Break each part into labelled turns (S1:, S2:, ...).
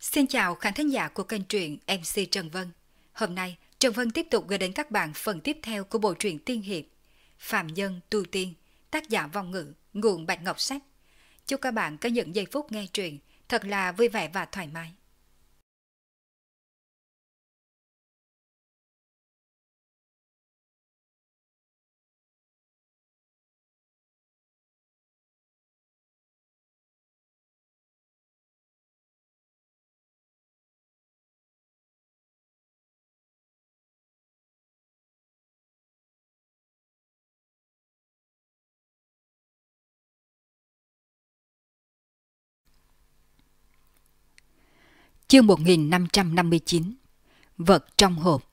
S1: Xin chào khán thính giả của kênh truyện MC Trần Vân. Hôm nay, Trần Vân tiếp tục gửi đến các bạn phần tiếp theo của bộ truyện tiên hiệp Phạm Nhân Tu Tiên, tác giả Vong Ngữ, nguồn Bạch Ngọc Sách. Chúc các bạn có những giây phút nghe truyện thật là vui vẻ và thoải mái. Chương 1559. Vật trong hộp.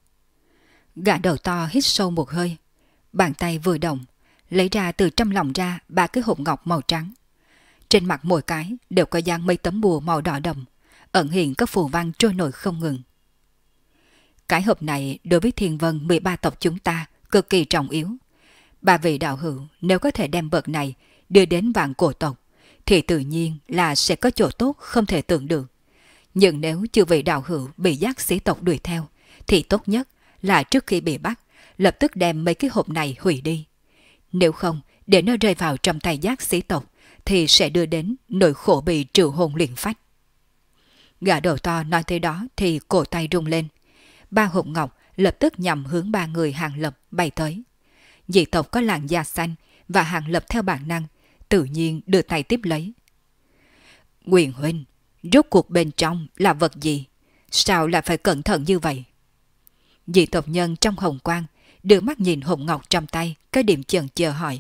S1: Gã đầu to hít sâu một hơi, bàn tay vừa động, lấy ra từ trong lòng ra 3 cái hộp ngọc màu trắng. Trên mặt mỗi cái đều có dán mấy tấm bùa màu đỏ đậm, ẩn hiện các phù văn trôi nổi không ngừng. Cái hộp này đối với Thiên Vân 13 tộc chúng ta cực kỳ trọng yếu. Ba vị đạo hữu nếu có thể đem vật này đưa đến vạn cổ tộc, thì tự nhiên là sẽ có chỗ tốt không thể tưởng được. Nhưng nếu chư vị đạo hữu bị giác sĩ tộc đuổi theo, thì tốt nhất là trước khi bị bắt, lập tức đem mấy cái hộp này hủy đi. Nếu không, để nó rơi vào trong tay giác sĩ tộc, thì sẽ đưa đến nỗi khổ bị trừ hồn luyện phách. Gã đầu to nói tới đó thì cổ tay rung lên. 3 hộp ngọc lập tức nhằm hướng 3 người Hàng Lập bay tới. Dị tộc có làn da xanh và Hàng Lập theo bản năng, tự nhiên đưa tay tiếp lấy. Quyền huynh, rốt cuộc bên trong là vật gì? Sao lại phải cẩn thận như vậy? Dị tộc nhân trong hồng quang đưa mắt nhìn hộp ngọc trong tay, cái điểm chần chờ hỏi.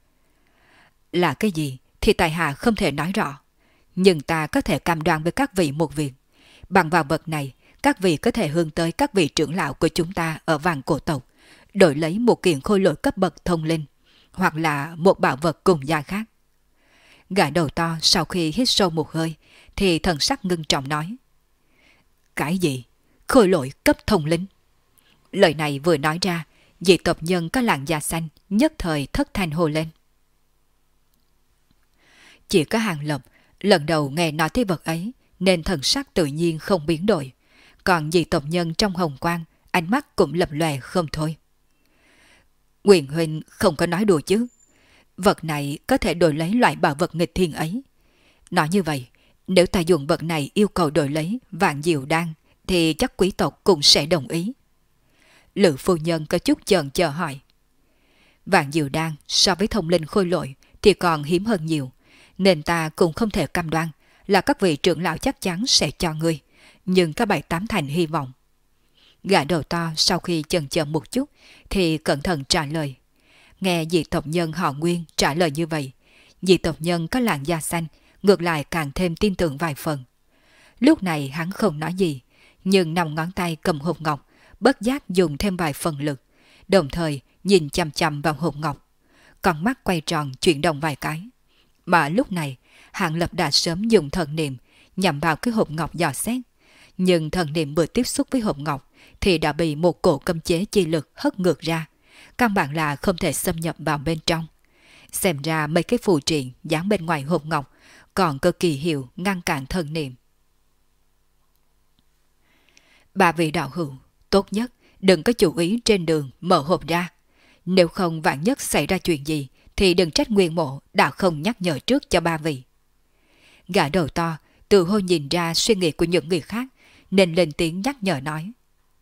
S1: Là cái gì thì tại hạ không thể nói rõ, nhưng ta có thể cam đoan với các vị một việc. Bằng vào vật này, các vị có thể hướng tới các vị trưởng lão của chúng ta ở vạn cổ tộc, đổi lấy một kiện khôi lỗi cấp bậc thông linh, hoặc là một bảo vật cùng gia khác. Gã đầu to sau khi hít sâu một hơi thì thần sắc ngưng trọng nói. Cái gì? Khôi lỗi cấp thông linh? Lời này vừa nói ra, dị tộc nhân có làn da xanh nhất thời thất thanh hô lên. Chỉ có Hàng Lập lần đầu nghe nói tới vật ấy nên thần sắc tự nhiên không biến đổi, còn dị tộc nhân trong hồng quang ánh mắt cũng lập lòe không thôi. Quyền huynh không có nói đùa chứ? Vật này có thể đổi lấy loại bảo vật nghịch thiên ấy. Nói như vậy, nếu ta dùng vật này yêu cầu đổi lấy vạn diệu đan, thì chắc quý tộc cũng sẽ đồng ý. Lữ phu nhân có chút chần chờ hỏi. Vạn diệu đan so với thông linh khôi lỗi thì còn hiếm hơn nhiều, nên ta cũng không thể cam đoan là các vị trưởng lão chắc chắn sẽ cho ngươi, nhưng có 7-8 thành hy vọng. Gã đầu to sau khi chần chờ một chút thì cẩn thận trả lời. Nghe dị tộc nhân họ Nguyên trả lời như vậy, dị tộc nhân có làn da xanh ngược lại càng thêm tin tưởng vài phần. Lúc này hắn không nói gì, nhưng 5 ngón tay cầm hộp ngọc bất giác dùng thêm vài phần lực, đồng thời nhìn chằm chằm vào hộp ngọc. Con mắt quay tròn chuyển động vài cái. Mà lúc này Hàng Lập đã sớm dùng thần niệm nhằm vào cái hộp ngọc dò xét, nhưng thần niệm vừa tiếp xúc với hộp ngọc thì đã bị một cổ cấm chế chi lực hất ngược ra, căn bản là không thể xâm nhập vào bên trong. Xem ra mấy cái phù triện dán bên ngoài hộp ngọc còn cực kỳ hiệu ngăn cản thần niệm. Ba vị đạo hữu, tốt nhất đừng có chú ý trên đường mở hộp ra. Nếu không vạn nhất xảy ra chuyện gì thì đừng trách Nguyên Mộ đã không nhắc nhở trước cho ba vị. Gã đầu to tự hồ nhìn ra suy nghĩ của những người khác nên lên tiếng nhắc nhở nói.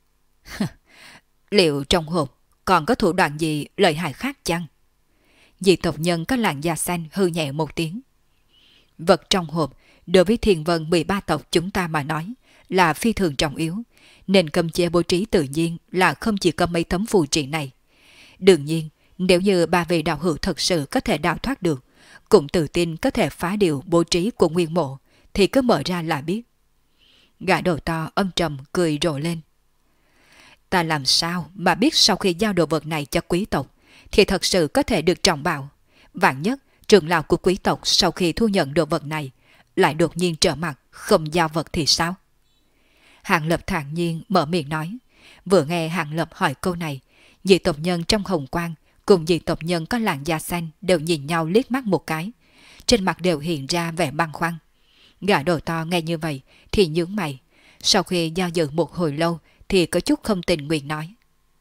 S1: Liệu trong hộp còn có thủ đoạn gì lợi hại khác chăng? Dị tộc nhân có làn da xanh hư nhẹ một tiếng. Vật trong hộp đối với Thiên Vân 13 tộc chúng ta mà nói là phi thường trọng yếu, nên cấm chế bố trí tự nhiên là không chỉ có mấy tấm phù triện này. Đương nhiên, nếu như ba vị đạo hữu thật sự có thể đào thoát được, cũng tự tin có thể phá điều bố trí của Nguyên Mộ, thì cứ mở ra là biết. Gã đầu to âm trầm cười rộ lên. Ta làm sao mà biết sau khi giao đồ vật này cho quý tộc thì thật sự có thể được trọng bảo. Vạn nhất trưởng lão của quý tộc sau khi thu nhận đồ vật này lại đột nhiên trở mặt không giao vật thì sao? Hàng Lập thản nhiên mở miệng nói. Vừa nghe Hàng Lập hỏi câu này, dị tộc nhân trong hồng quang cùng dị tộc nhân có làn da xanh đều nhìn nhau liếc mắt một cái, trên mặt đều hiện ra vẻ băn khoăn. Gã đầu to nghe như vậy thì nhướng mày. Sau khi do dự một hồi lâu thì có chút không tình nguyện nói.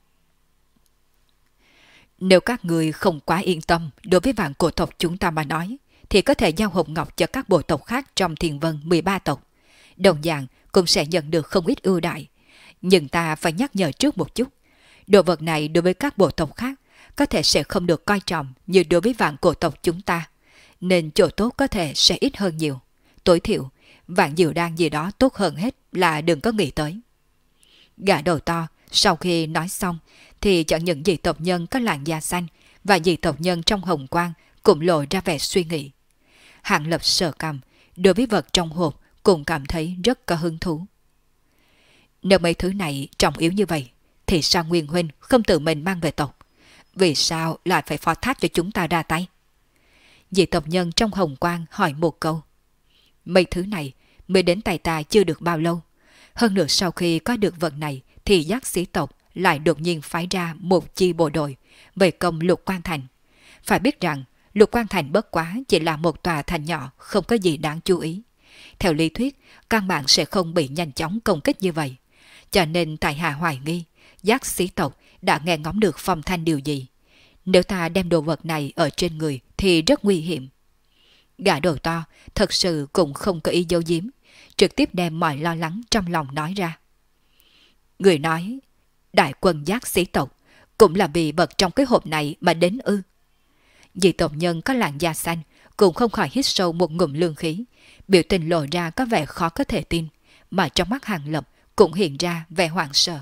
S1: Nếu các người không quá yên tâm đối với vạn cổ tộc chúng ta mà nói, thì có thể giao hộp ngọc cho các bộ tộc khác trong Thiền Vân 13 tộc. Đồng dạng cũng sẽ nhận được không ít ưu đại. Nhưng ta phải nhắc nhở trước một chút. Đồ vật này đối với các bộ tộc khác có thể sẽ không được coi trọng như đối với vạn cổ tộc chúng ta. Nên chỗ tốt có thể sẽ ít hơn nhiều. Tối thiểu, vạn diệu đan gì đó tốt hơn hết là đừng có nghĩ tới. Gã đầu to sau khi nói xong thì chẳng những dị tộc nhân có làn da xanh và dị tộc nhân trong hồng quang cũng lộ ra vẻ suy nghĩ. Hạng Lập sờ cằm, đối với vật trong hộp cũng cảm thấy rất có hứng thú. Nếu mấy thứ này trọng yếu như vậy, thì sao Nguyên Huynh không tự mình mang về tộc? Vì sao lại phải phó thác cho chúng ta ra tay? Dị tộc nhân trong hồng quang hỏi một câu. Mấy thứ này mới đến tay ta chưa được bao lâu. Hơn nữa sau khi có được vật này thì giác sĩ tộc lại đột nhiên phái ra một chi bộ đội về công Lục Quan Thành. Phải biết rằng Lục Quan Thành bất quá chỉ là một tòa thành nhỏ không có gì đáng chú ý. Theo lý thuyết, căn bản sẽ không bị nhanh chóng công kích như vậy. Cho nên tại hạ hoài nghi, giác sĩ tộc đã nghe ngóng được phong thanh điều gì. Nếu ta đem đồ vật này ở trên người thì rất nguy hiểm. Gã đầu to thật sự cũng không có ý giấu giếm, trực tiếp đem mọi lo lắng trong lòng nói ra. Người nói, đại quân giác sĩ tộc cũng là vì vật trong cái hộp này mà đến ư? Dị tộc nhân có làn da xanh cũng không khỏi hít sâu một ngụm lương khí, biểu tình lộ ra có vẻ khó có thể tin, mà trong mắt Hàng Lập cũng hiện ra vẻ hoảng sợ.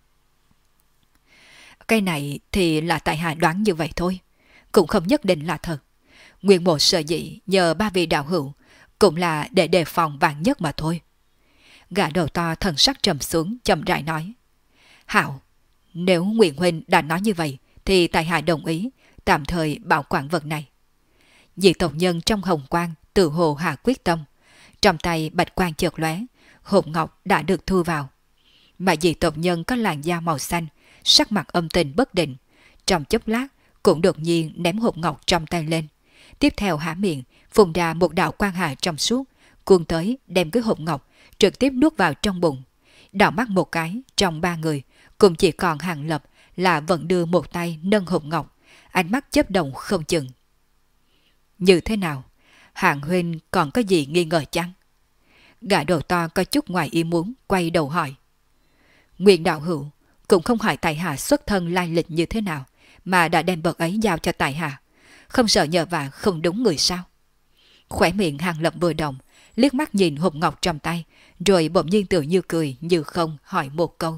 S1: Cái này thì là tại hạ đoán như vậy thôi, cũng không nhất định là thật. Nguyên một sở dĩ nhờ ba vị đạo hữu cũng là để đề phòng vạn nhất mà thôi. Gã đầu to thần sắc trầm xuống chậm rãi nói. Hảo, nếu Nguyễn Huynh đã nói như vậy thì tại hạ đồng ý tạm thời bảo quản vật này. Dị tộc nhân trong hồng quang tự hồ hạ quyết tâm. Trong tay bạch quang chợt lóe, hộp ngọc đã được thu vào. Mà dị tộc nhân có làn da màu xanh, sắc mặt âm tình bất định, trong chốc lát cũng đột nhiên ném hộp ngọc trong tay lên. Tiếp theo há miệng, phun ra một đạo quang hà trong suốt, cuốn tới đem cái hộp ngọc trực tiếp nuốt vào trong bụng. Đảo mắt một cái, trong ba người cũng chỉ còn Hàng Lập là vẫn đưa một tay nâng hộp ngọc, ánh mắt chớp động không chừng. Như thế nào? Hạng huynh còn có gì nghi ngờ chăng? Gã đầu to có chút ngoài ý muốn quay đầu hỏi. Nguyện đạo hữu cũng không hỏi tại hạ xuất thân lai lịch như thế nào mà đã đem vật ấy giao cho tại hạ, không sợ nhờ vả không đúng người sao? Khỏe miệng Hàng Lập vừa động, liếc mắt nhìn hộp ngọc trong tay, rồi bỗng nhiên tự như cười như không hỏi một câu.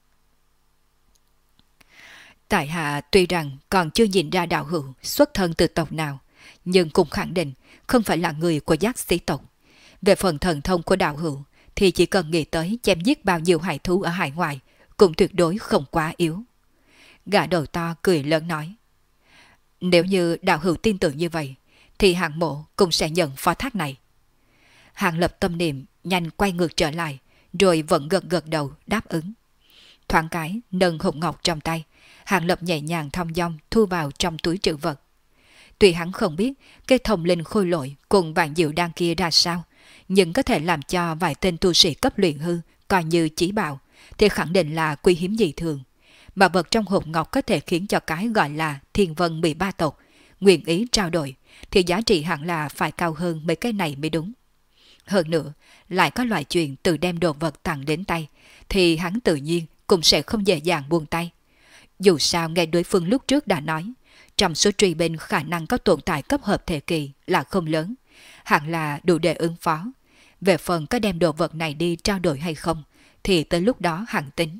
S1: Tại hạ tuy rằng còn chưa nhìn ra đạo hữu xuất thân từ tộc nào, nhưng cũng khẳng định không phải là người của giác sĩ tộc. Về phần thần thông của đạo hữu thì chỉ cần nghĩ tới chém giết bao nhiêu hải thú ở hải ngoại cũng tuyệt đối không quá yếu. Gã đầu to cười lớn nói. Nếu như đạo hữu tin tưởng như vậy thì Hạng mộ cũng sẽ nhận phó thác này. Hàng Lập tâm niệm nhanh quay ngược trở lại, rồi vẫn gật gật đầu đáp ứng. Thoáng cái nâng hộp ngọc trong tay, Hàng Lập nhẹ nhàng thong dong thu vào trong túi trữ vật. Tuy hắn không biết cái thông linh khôi lỗi cùng vạn diệu đan kia ra sao, nhưng có thể làm cho vài tên tu sĩ cấp luyện hư coi như chí bảo, thì khẳng định là quý hiếm dị thường. Mà vật trong hộp ngọc có thể khiến cho cái gọi là Thiên Vân 13 tộc nguyện ý trao đổi, thì giá trị hẳn là phải cao hơn mấy cái này mới đúng. Hơn nữa, lại có loại chuyện từ đem đồ vật tặng đến tay, thì hắn tự nhiên cũng sẽ không dễ dàng buông tay. Dù sao nghe đối phương lúc trước đã nói, trong số truy binh khả năng có tồn tại cấp hợp thể kỳ là không lớn, hẳn là đủ để ứng phó. Về phần có đem đồ vật này đi trao đổi hay không, thì tới lúc đó hẳn tính.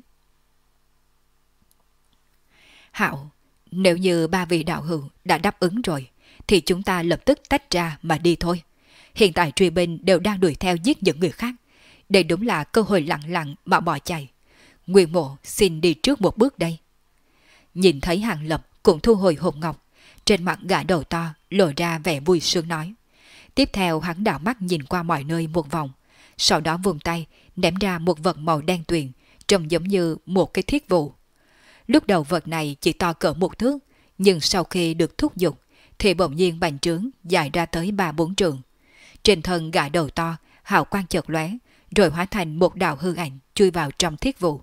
S1: Hạo, nếu như ba vị đạo hữu đã đáp ứng rồi, thì chúng ta lập tức tách ra mà đi thôi. Hiện tại truy binh đều đang đuổi theo giết những người khác. Đây đúng là cơ hội lặng lặng mà bỏ chạy. Nguyên mộ xin đi trước một bước đây. Nhìn thấy Hàng Lập cũng thu hồi hộp ngọc, trên mặt gã đầu to lộ ra vẻ vui sướng nói. Tiếp theo hắn đảo mắt nhìn qua mọi nơi một vòng, sau đó vùng tay ném ra một vật màu đen tuyền, trông giống như một cái thiết vụ. Lúc đầu vật này chỉ to cỡ một thước, nhưng sau khi được thúc giục thì bỗng nhiên bành trướng dài ra tới 3-4 trượng. Trên thân gã đầu to hào quang chợt lóe, rồi hóa thành một đạo hư ảnh chui vào trong thiết vụ.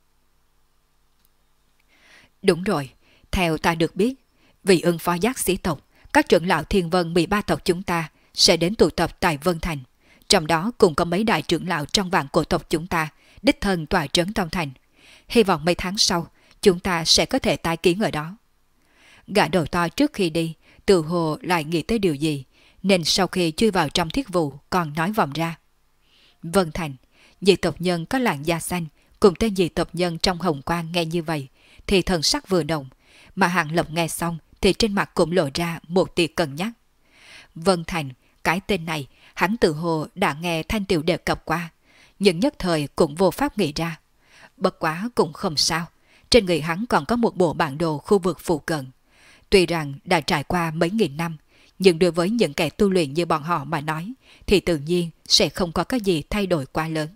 S1: Đúng rồi, theo ta được biết, vì ứng phó giác sĩ tộc, các trưởng lão Thiên Vân 13 tộc chúng ta sẽ đến tụ tập tại Vân Thành. Trong đó cũng có mấy đại trưởng lão trong vạn cổ tộc chúng ta, đích thân tọa trấn trong thành. Hy vọng mấy tháng sau, chúng ta sẽ có thể tái kiến ở đó. Gã đầu to trước khi đi, tự hồ lại nghĩ tới điều gì, nên sau khi chui vào trong thiết vụ còn nói vòng ra. Vân Thành, dị tộc nhân có làn da xanh, cùng tên dị tộc nhân trong hồng quang nghe như vậy, thì thần sắc vừa động, mà Hàng Lập nghe xong thì trên mặt cũng lộ ra một tia cân nhắc. Vân Thành, cái tên này, hắn tự hồ đã nghe Thanh Tiểu đề cập qua, nhưng nhất thời cũng vô pháp nghĩ ra. Bất quá cũng không sao, trên người hắn còn có một bộ bản đồ khu vực phụ cận. Tuy rằng đã trải qua mấy nghìn năm, nhưng đối với những kẻ tu luyện như bọn họ mà nói, thì tự nhiên sẽ không có cái gì thay đổi quá lớn.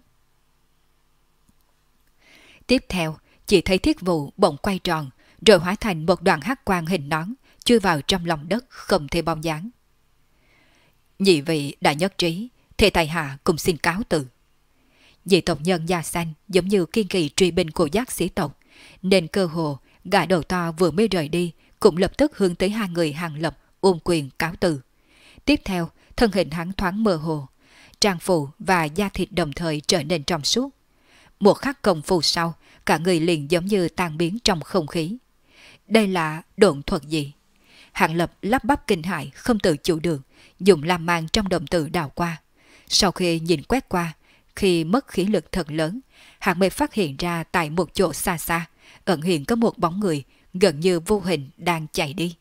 S1: Tiếp theo, chỉ thấy thiết vụ bỗng quay tròn, rồi hóa thành một đoạn hắc quang hình nón, chui vào trong lòng đất không thấy bóng dáng. Nhị vị đã nhất trí, thì tại hạ cùng xin cáo từ. Dị tộc nhân da xanh giống như kiên kỳ truy binh của giác sĩ tộc, nên cơ hồ gã đầu to vừa mới rời đi cũng lập tức hướng tới hai người Hàng Lập ôm quyền cáo từ. Tiếp theo, thân hình hắn thoáng mơ hồ, trang phục và da thịt đồng thời trở nên trong suốt. Một khắc công phu sau, cả người liền giống như tan biến trong không khí. Đây là độn thuật gì? Hàng Lập lắp bắp kinh hãi không tự chủ được, dùng lam mang trong đồng tử đào qua. Sau khi nhìn quét qua, khi mất khí lực thật lớn, hắn mới phát hiện ra tại một chỗ xa xa, ẩn hiện có một bóng người gần như vô hình đang chạy đi.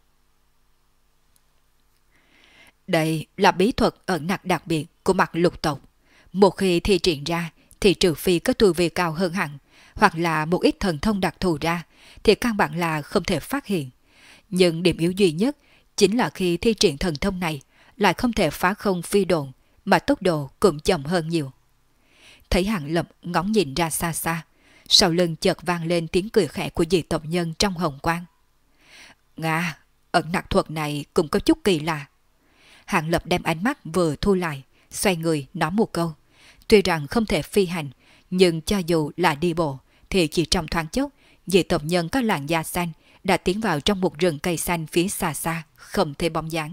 S1: Đây là bí thuật ẩn nặc đặc biệt của mặt lục tộc. Một khi thi triển ra, thì trừ phi có tu vi cao hơn hẳn, hoặc là một ít thần thông đặc thù ra, thì căn bản là không thể phát hiện. Nhưng điểm yếu duy nhất chính là khi thi triển thần thông này lại không thể phá không phi độn, mà tốc độ cũng chậm hơn nhiều. Thấy Hàng Lập ngóng nhìn ra xa xa, sau lưng chợt vang lên tiếng cười khẽ của dị tộc nhân trong hồng quang. Nga, ẩn nặc thuật này cũng có chút kỳ lạ. Hàng Lập đem ánh mắt vừa thu lại, xoay người nói một câu. Tuy rằng không thể phi hành, nhưng cho dù là đi bộ, thì chỉ trong thoáng chốc, dị tộc nhân có làn da xanh đã tiến vào trong một rừng cây xanh phía xa xa, không thấy bóng dáng.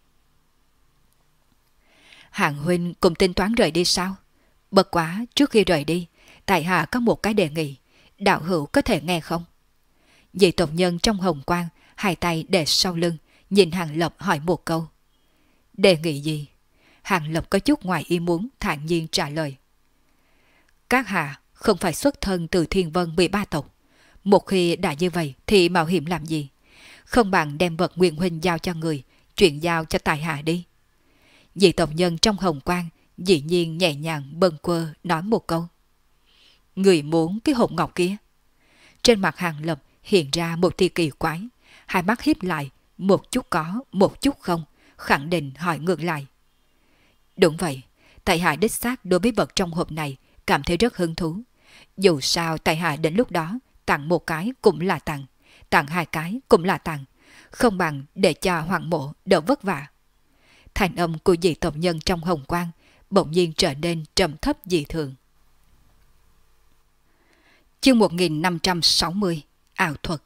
S1: Hàng huynh cùng tính toán rời đi sao? Bất quá trước khi rời đi, tại hạ có một cái đề nghị, đạo hữu có thể nghe không? Dị tộc nhân trong hồng quang, hai tay để sau lưng, nhìn Hàng Lập hỏi một câu. Đề nghị gì? Hàng Lập có chút ngoài ý muốn, thản nhiên trả lời. Các hạ không phải xuất thân từ Thiên Vân 13 tộc. Một khi đã như vậy thì mạo hiểm làm gì? Không bằng đem vật Nguyên huynh giao cho người, chuyển giao cho tài hạ đi. Dị tộc nhân trong hồng quang dĩ nhiên nhẹ nhàng bâng quơ nói một câu. Người muốn cái hộp ngọc kia? Trên mặt Hàng Lập hiện ra một tia kỳ quái, hai mắt híp lại, một chút có, một chút không, khẳng định hỏi ngược lại. Đúng vậy, tại hạ đích xác đối với vật trong hộp này cảm thấy rất hứng thú. Dù sao tại hạ đến lúc đó tặng một cái cũng là tặng, tặng hai cái cũng là tặng, không bằng để cho Hoàng Mộ đỡ vất vả. Thành âm của dị tộc nhân trong hồng quang bỗng nhiên trở nên trầm thấp dị thường. Chương 1560 ảo thuật.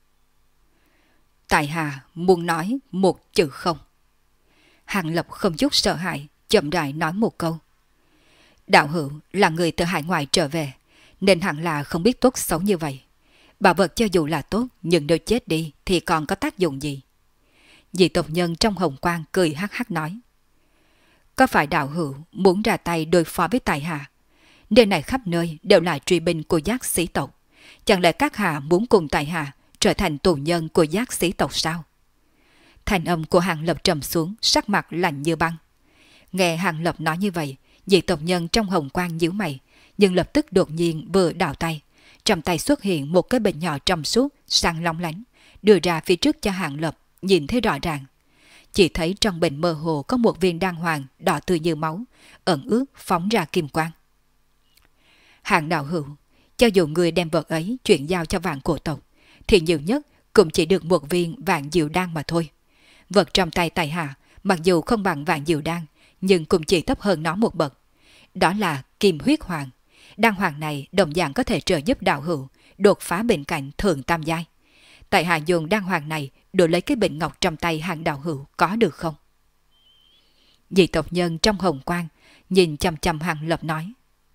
S1: Tại hạ muốn nói một chữ không. Hàng Lập không chút sợ hãi, chậm rãi nói một câu. Đạo hữu là người từ hải ngoại trở về, nên hẳn là không biết tốt xấu như vậy. Bảo vật cho dù là tốt, nhưng nếu chết đi thì còn có tác dụng gì? Dị tộc nhân trong hồng quang cười hắc hắc nói. Có phải đạo hữu muốn ra tay đối phó với tại hạ? Nơi này khắp nơi đều là truy binh của giác sĩ tộc. Chẳng lẽ các hạ muốn cùng tại hạ trở thành tù nhân của giác sĩ tộc sao? Thành âm của Hàng Lập trầm xuống, sắc mặt lạnh như băng. Nghe Hàng Lập nói như vậy, dị tộc nhân trong hồng quang nhíu mày, nhưng lập tức đột nhiên vừa đảo tay. Trong tay xuất hiện một cái bình nhỏ trong suốt, sáng long lánh, đưa ra phía trước cho Hàng Lập, nhìn thấy rõ ràng. Chỉ thấy trong bình mơ hồ có một viên đan hoàng đỏ tươi như máu, ẩn ướt phóng ra kim quang. Hàng đạo hữu, cho dù người đem vật ấy chuyển giao cho vạn cổ tộc, thì nhiều nhất cũng chỉ được một viên vạn diệu đan mà thôi. Vật trong tay tại hạ, mặc dù không bằng vạn diệu đan, nhưng cũng chỉ thấp hơn nó một bậc. Đó là Kim Huyết Hoàng. Đan hoàng này đồng dạng có thể trợ giúp đạo hữu đột phá bên cạnh thượng tam giai. Tại hạ dùng đan hoàng này đổi lấy cái bình ngọc trong tay hàng đạo hữu có được không? Dị tộc nhân trong hồng quang nhìn chăm chăm Hàng Lập nói.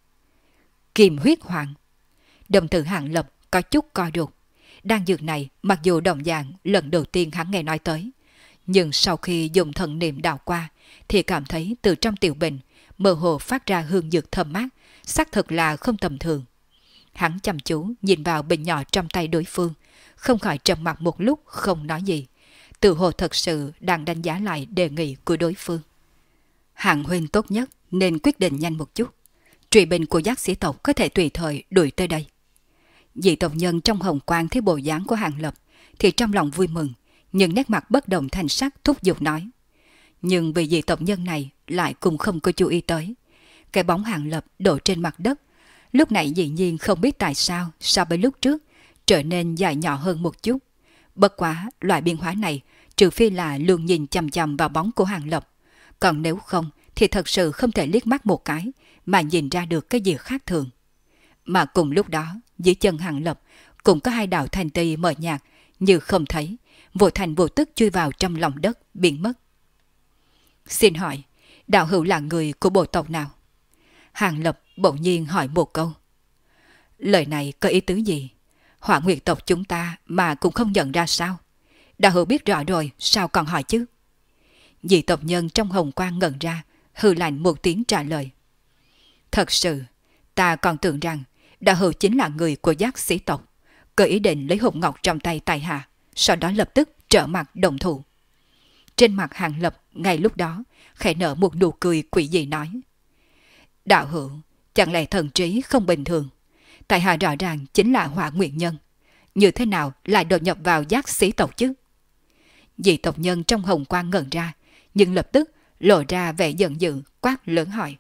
S1: Kim Huyết Hoàng. Đồng tử Hàng Lập có chút co rụt. Đan dược này mặc dù đồng dạng lần đầu tiên hắn nghe nói tới, nhưng sau khi dùng thần niệm đào qua thì cảm thấy từ trong tiểu bình mơ hồ phát ra hương dược thơm mát, xác thực là không tầm thường. Hắn chăm chú nhìn vào bình nhỏ trong tay đối phương, không khỏi trầm mặc một lúc không nói gì, tự hồ thật sự đang đánh giá lại đề nghị của đối phương. Hạng huynh tốt nhất nên quyết định nhanh một chút. Truy binh của giác sĩ tộc có thể tùy thời đuổi tới đây. Dị tộc nhân trong hồng quang thấy bộ dáng của Hàng Lập thì trong lòng vui mừng, nhưng nét mặt bất động thanh sắc thúc giục nói. Nhưng vì dị tộc nhân này lại cũng không có chú ý tới. Cái bóng Hàng Lập đổ trên mặt đất, lúc này dĩ nhiên không biết tại sao so với lúc trước trở nên dài nhỏ hơn một chút. Bất quá loại biến hóa này trừ phi là luôn nhìn chằm chằm vào bóng của Hàng Lập, còn nếu không thì thật sự không thể liếc mắt một cái mà nhìn ra được cái gì khác thường. Mà cùng lúc đó dưới chân Hàng Lập cũng có hai đạo thanh ti mờ nhạt như không thấy, vô thành vô tức chui vào trong lòng đất biến mất. Xin hỏi, đạo hữu là người của bộ tộc nào? Hàng Lập bỗng nhiên hỏi một câu. Lời này có ý tứ gì? Hỏa Nguyệt tộc chúng ta mà cũng không nhận ra sao? Đạo hữu biết rõ rồi, sao còn hỏi chứ? Dị tộc nhân trong hồng quang ngẩn ra, hừ lạnh một tiếng trả lời. Thật sự, ta còn tưởng rằng đạo hữu chính là người của giác sĩ tộc, có ý định lấy hộp ngọc trong tay tại hạ, sau đó lập tức trở mặt đồng thủ. Trên mặt Hàng Lập ngay lúc đó khẽ nở một nụ cười quỷ dị nói. Đạo hữu, chẳng lẽ thần trí không bình thường? Tại hạ rõ ràng chính là Hỏa Nguyệt nhân, như thế nào lại đột nhập vào giác sĩ tộc chứ? Dị tộc nhân trong hồng quang ngẩn ra, nhưng lập tức lộ ra vẻ giận dữ, quát lớn hỏi.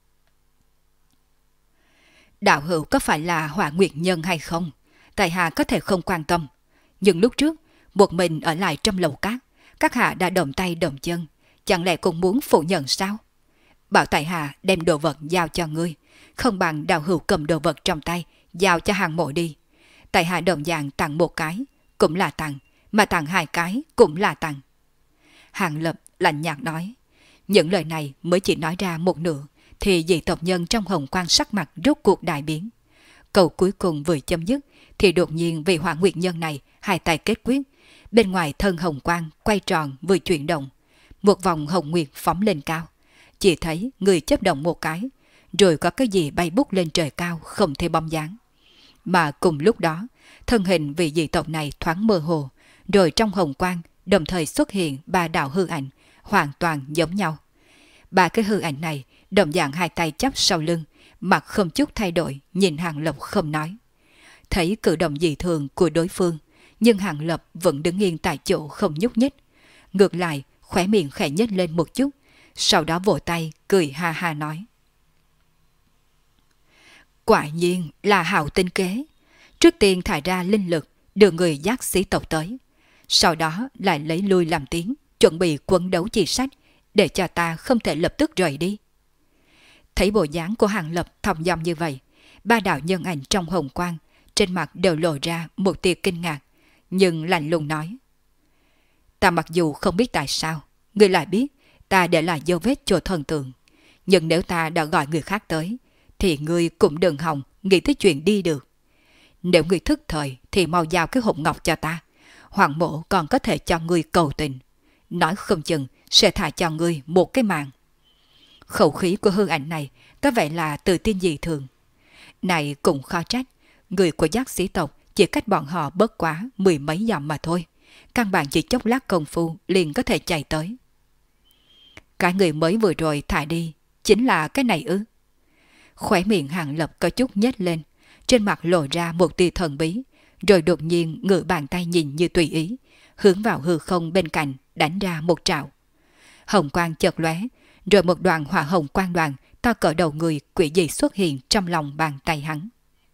S1: Đạo hữu có phải là Hỏa Nguyệt nhân hay không? Tại hạ có thể không quan tâm, nhưng lúc trước một mình ở lại trong lầu cát, các hạ đã động tay động chân, chẳng lẽ cũng muốn phủ nhận sao? Bảo tại hạ đem đồ vật giao cho ngươi, không bằng đạo hữu cầm đồ vật trong tay giao cho Hàng mộ đi. Tại hạ đồng dạng tặng một cái cũng là tặng, mà tặng hai cái cũng là tặng. Hàng Lập lạnh nhạt nói. Những lời này mới chỉ nói ra một nửa thì dị tộc nhân trong hồng quang sắc mặt rốt cuộc đại biến. Câu cuối cùng vừa chấm dứt thì đột nhiên vị Hỏa Nguyệt nhân này hai tay kết quyết, bên ngoài thân hồng quang quay tròn vừa chuyển động, một vòng hồng nguyệt phóng lên cao. Chỉ thấy người chớp động một cái, rồi có cái gì bay bút lên trời cao không thể bóng dáng. Mà cùng lúc đó, thân hình vị dị tộc này thoáng mơ hồ, rồi trong hồng quang đồng thời xuất hiện ba đạo hư ảnh hoàn toàn giống nhau. Ba cái hư ảnh này đồng dạng hai tay chắp sau lưng, mặt không chút thay đổi nhìn Hàng Lập không nói. Thấy cử động dị thường của đối phương, nhưng Hàng Lập vẫn đứng yên tại chỗ không nhúc nhích. Ngược lại, khóe miệng khẽ nhếch lên một chút, sau đó vỗ tay cười ha ha nói. Quả nhiên là hảo tinh kế. Trước tiên thải ra linh lực đưa người giác sĩ tộc tới, sau đó lại lấy lui làm tiếng, chuẩn bị quấn đấu chi sách để cho ta không thể lập tức rời đi. Thấy bộ dáng của Hàng Lập thong dong như vậy, ba đạo nhân ảnh trong hồng quang trên mặt đều lộ ra một tia kinh ngạc, nhưng lạnh lùng nói. Ta mặc dù không biết tại sao ngươi lại biết ta để lại dấu vết cho thần tượng, nhưng nếu ta đã gọi người khác tới thì ngươi cũng đừng hòng nghĩ tới chuyện đi được. Nếu ngươi thức thời thì mau giao cái hộp ngọc cho ta, Hoàng mộ còn có thể cho ngươi cầu tình, nói không chừng sẽ thả cho ngươi một cái mạng. Khẩu khí của hư ảnh này có vẻ là tự tin dị thường. Này cũng khó trách, người của giác sĩ tộc chỉ cách bọn họ bớt quá mười mấy dặm mà thôi, căn bản chỉ chốc lát công phu liền có thể chạy tới. Cái người mới vừa rồi thả đi chính là cái này ư? Khóe miệng Hàng Lập có chút nhếch lên, trên mặt lộ ra một tia thần bí, rồi đột nhiên ngửa bàn tay nhìn như tùy ý, hướng vào hư không bên cạnh đánh ra một trảo. Hồng quang chợt lóe, rồi một đoàn hỏa hồng quang đoàn to cỡ đầu người quỷ dị xuất hiện trong lòng bàn tay hắn.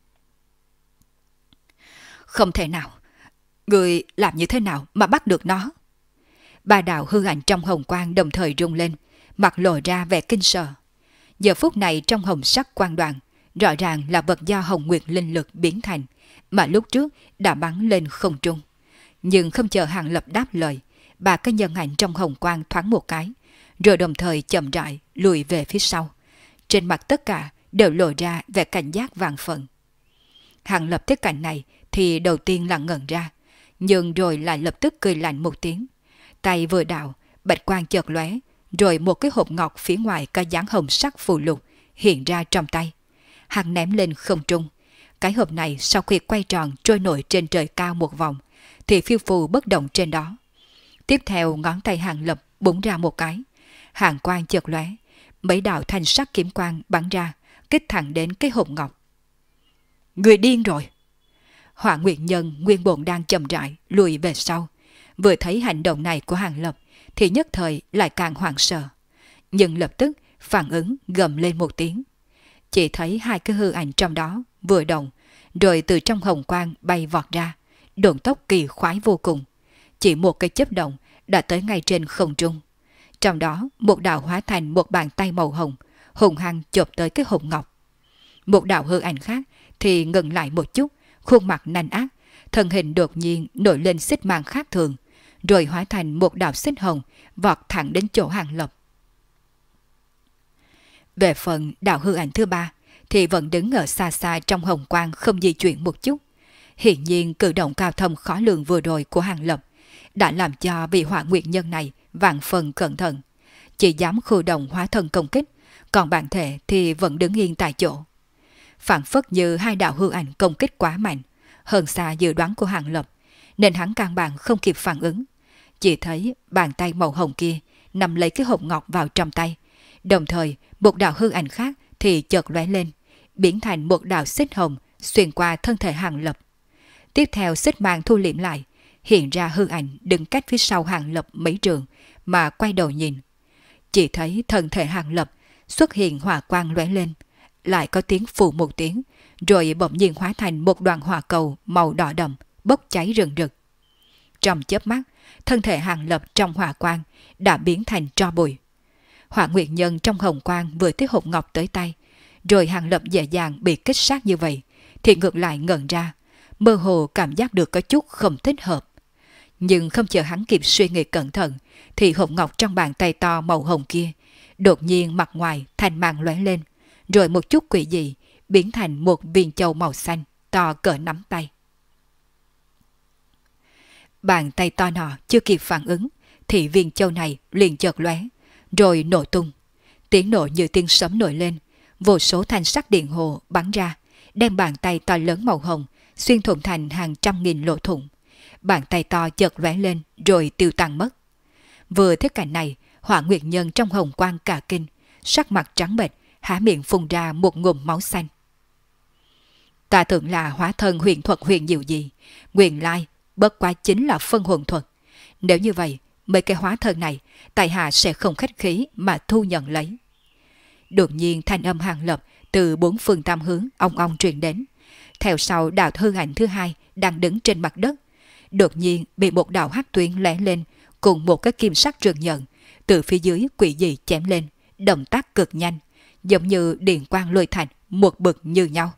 S1: Không thể nào, người làm như thế nào mà bắt được nó? Ba đạo hư ảnh trong hồng quang đồng thời rung lên, mặt lộ ra vẻ kinh sợ. Giờ phút này trong hồng sắc quang đoàn, rõ ràng là vật do Hồng Nguyệt linh lực biến thành, mà lúc trước đã bắn lên không trung. Nhưng không chờ Hàng Lập đáp lời, ba cái nhân ảnh trong hồng quang thoáng một cái, rồi đồng thời chậm rãi lùi về phía sau. Trên mặt tất cả đều lộ ra vẻ cảnh giác vàng phần. Hàng Lập thấy cảnh này thì đầu tiên là ngẩn ra, nhưng rồi lại lập tức cười lạnh một tiếng. Tay vừa đảo, bạch quang chợt lóe, rồi một cái hộp ngọc phía ngoài có dáng hồng sắc phù lục hiện ra trong tay. Hắn ném lên không trung. Cái hộp này sau khi quay tròn trôi nổi trên trời cao một vòng, thì phiêu phù bất động trên đó. Tiếp theo ngón tay Hàng Lập búng ra một cái, hàng quang chợt lóe, mấy đạo thanh sắc kiếm quang bắn ra, kích thẳng đến cái hộp ngọc. Người điên rồi! Hỏa Nguyệt Nhân nguyên bổn đang chậm rãi lùi về sau, vừa thấy hành động này của Hàng Lập thì nhất thời lại càng hoảng sợ, nhưng lập tức phản ứng gầm lên một tiếng. Chỉ thấy hai cái hư ảnh trong đó vừa động, rồi từ trong hồng quang bay vọt ra, độn tốc kỳ khoái vô cùng. Chỉ một cái chớp động đã tới ngay trên không trung. Trong đó một đạo hóa thành một bàn tay màu hồng, hùng hăng chộp tới cái hộp ngọc. Một đạo hư ảnh khác thì ngừng lại một chút, khuôn mặt nanh ác, thân hình đột nhiên nổi lên xích mang khác thường, rồi hóa thành một đạo xích hồng vọt thẳng đến chỗ Hàng Lập. Về phần đạo hư ảnh thứ ba thì vẫn đứng ở xa xa trong hồng quang không di chuyển một chút. Hiển nhiên cử động cao thâm khó lường vừa rồi của Hàng Lập đã làm cho vị Hỏa Nguyệt Nhân này vạn phần cẩn thận, chỉ dám khu động hóa thân công kích, còn bản thể thì vẫn đứng yên tại chỗ. Phản phất như hai đạo hư ảnh công kích quá mạnh, hơn xa dự đoán của Hàng Lập, nên hắn căn bản không kịp phản ứng. Chỉ thấy bàn tay màu hồng kia nắm lấy cái hộp ngọc vào trong tay, đồng thời một đạo hư ảnh khác thì chợt lóe lên, biến thành một đạo xích hồng xuyên qua thân thể Hàng Lập. Tiếp theo xích mang thu liễm lại, hiện ra hư ảnh đứng cách phía sau Hàng Lập mấy trường mà quay đầu nhìn. Chỉ thấy thân thể Hàng Lập xuất hiện hỏa quang lóe lên, lại có tiếng phù một tiếng, rồi bỗng nhiên hóa thành một đoàn hỏa cầu màu đỏ đậm bốc cháy rừng rực. Trong chớp mắt, thân thể Hàng Lập trong hỏa quang đã biến thành tro bụi. Hỏa Nguyệt Nhân trong hồng quang vừa thấy hộp ngọc tới tay, rồi Hàng Lập dễ dàng bị kích sát như vậy, thì ngược lại ngẩn ra, mơ hồ cảm giác được có chút không thích hợp. Nhưng không chờ hắn kịp suy nghĩ cẩn thận, thì hộp ngọc trong bàn tay to màu hồng kia đột nhiên mặt ngoài thành màng lóe lên, rồi một chút quỷ dị biến thành một viên châu màu xanh to cỡ nắm tay. Bàn tay to nọ chưa kịp phản ứng thì viên châu này liền chợt lóe, rồi nổ tung. Tiếng nổ như tiếng sấm nổi lên, vô số thanh sắc điện hồ bắn ra, đem bàn tay to lớn màu hồng xuyên thủng thành hàng trăm nghìn lỗ thủng. Bàn tay to chợt lóe lên rồi tiêu tan mất. Vừa thấy cảnh này, Hỏa Nguyệt Nhân trong hồng quang cả kinh, sắc mặt trắng bệch, há miệng phun ra một ngụm máu xanh. Ta tưởng là hóa thân huyền thuật huyền diệu gì, nguyên lai bất quá chính là phân hồn thuật. Nếu như vậy, mấy cái hóa thân này tại hạ sẽ không khách khí mà thu nhận lấy. Đột nhiên thanh âm Hàng Lập từ bốn phương tam hướng ong ong truyền đến. Theo sau đạo hư ảnh thứ hai đang đứng trên mặt đất, đột nhiên bị một đạo hắc tuyến lóe lên cùng một cái kim sắc rực nhận từ phía dưới quỷ dị chém lên, động tác cực nhanh, giống như điện quang lôi thạch một bực như nhau.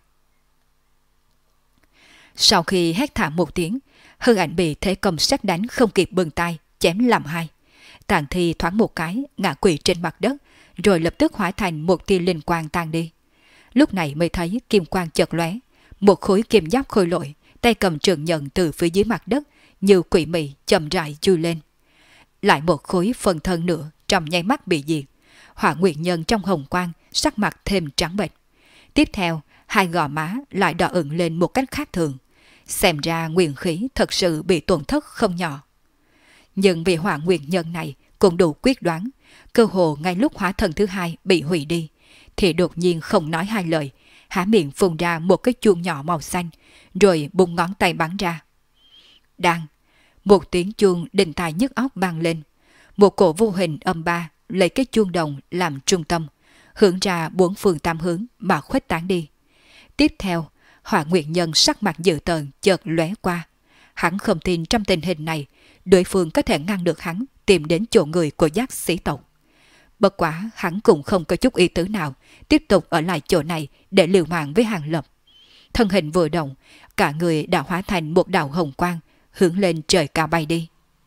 S1: Sau khi hét thảm một tiếng, hư ảnh bị thế công sét đánh không kịp bừng tay chém làm hai. Tàn thi thoáng một cái ngã quỵ trên mặt đất, rồi lập tức hóa thành một tia linh quang tan đi. Lúc này mới thấy kim quang chợt lóe, một khối kim giáp khôi lỗi, tay cầm trường nhận từ phía dưới mặt đất như quỷ mị chậm rãi chui lên. Lại một khối phần thân nữa trong nháy mắt bị diệt. Hỏa Nguyệt Nhân trong hồng quang sắc mặt thêm trắng bệch. Tiếp theo, hai gò má lại đỏ ửng lên một cách khác thường. Xem ra nguyên khí thật sự bị tổn thất không nhỏ. Nhưng vì Hỏa Nguyệt Nhân này cũng đủ quyết đoán, cơ hồ ngay lúc hóa thân thứ hai bị hủy đi, thì đột nhiên không nói hai lời, há miệng phun ra một cái chuông nhỏ màu xanh, rồi bung ngón tay bắn ra. Đang, một tiếng chuông đinh tai nhức óc vang lên, một cổ vô hình âm ba lấy cái chuông đồng làm trung tâm, hướng ra bốn phương tám hướng mà khuếch tán đi. Tiếp theo, Hỏa Nguyệt Nhân sắc mặt dữ tợn chợt lóe qua. Hắn không tin trong tình hình này, đối phương có thể ngăn được hắn tìm đến chỗ người của giác sĩ tộc. Bất quá hắn cũng không có chút ý tứ nào tiếp tục ở lại chỗ này để liều mạng với Hàng Lập. Thân hình vừa động, cả người đã hóa thành một đạo hồng quang, hướng lên trời cao bay đi.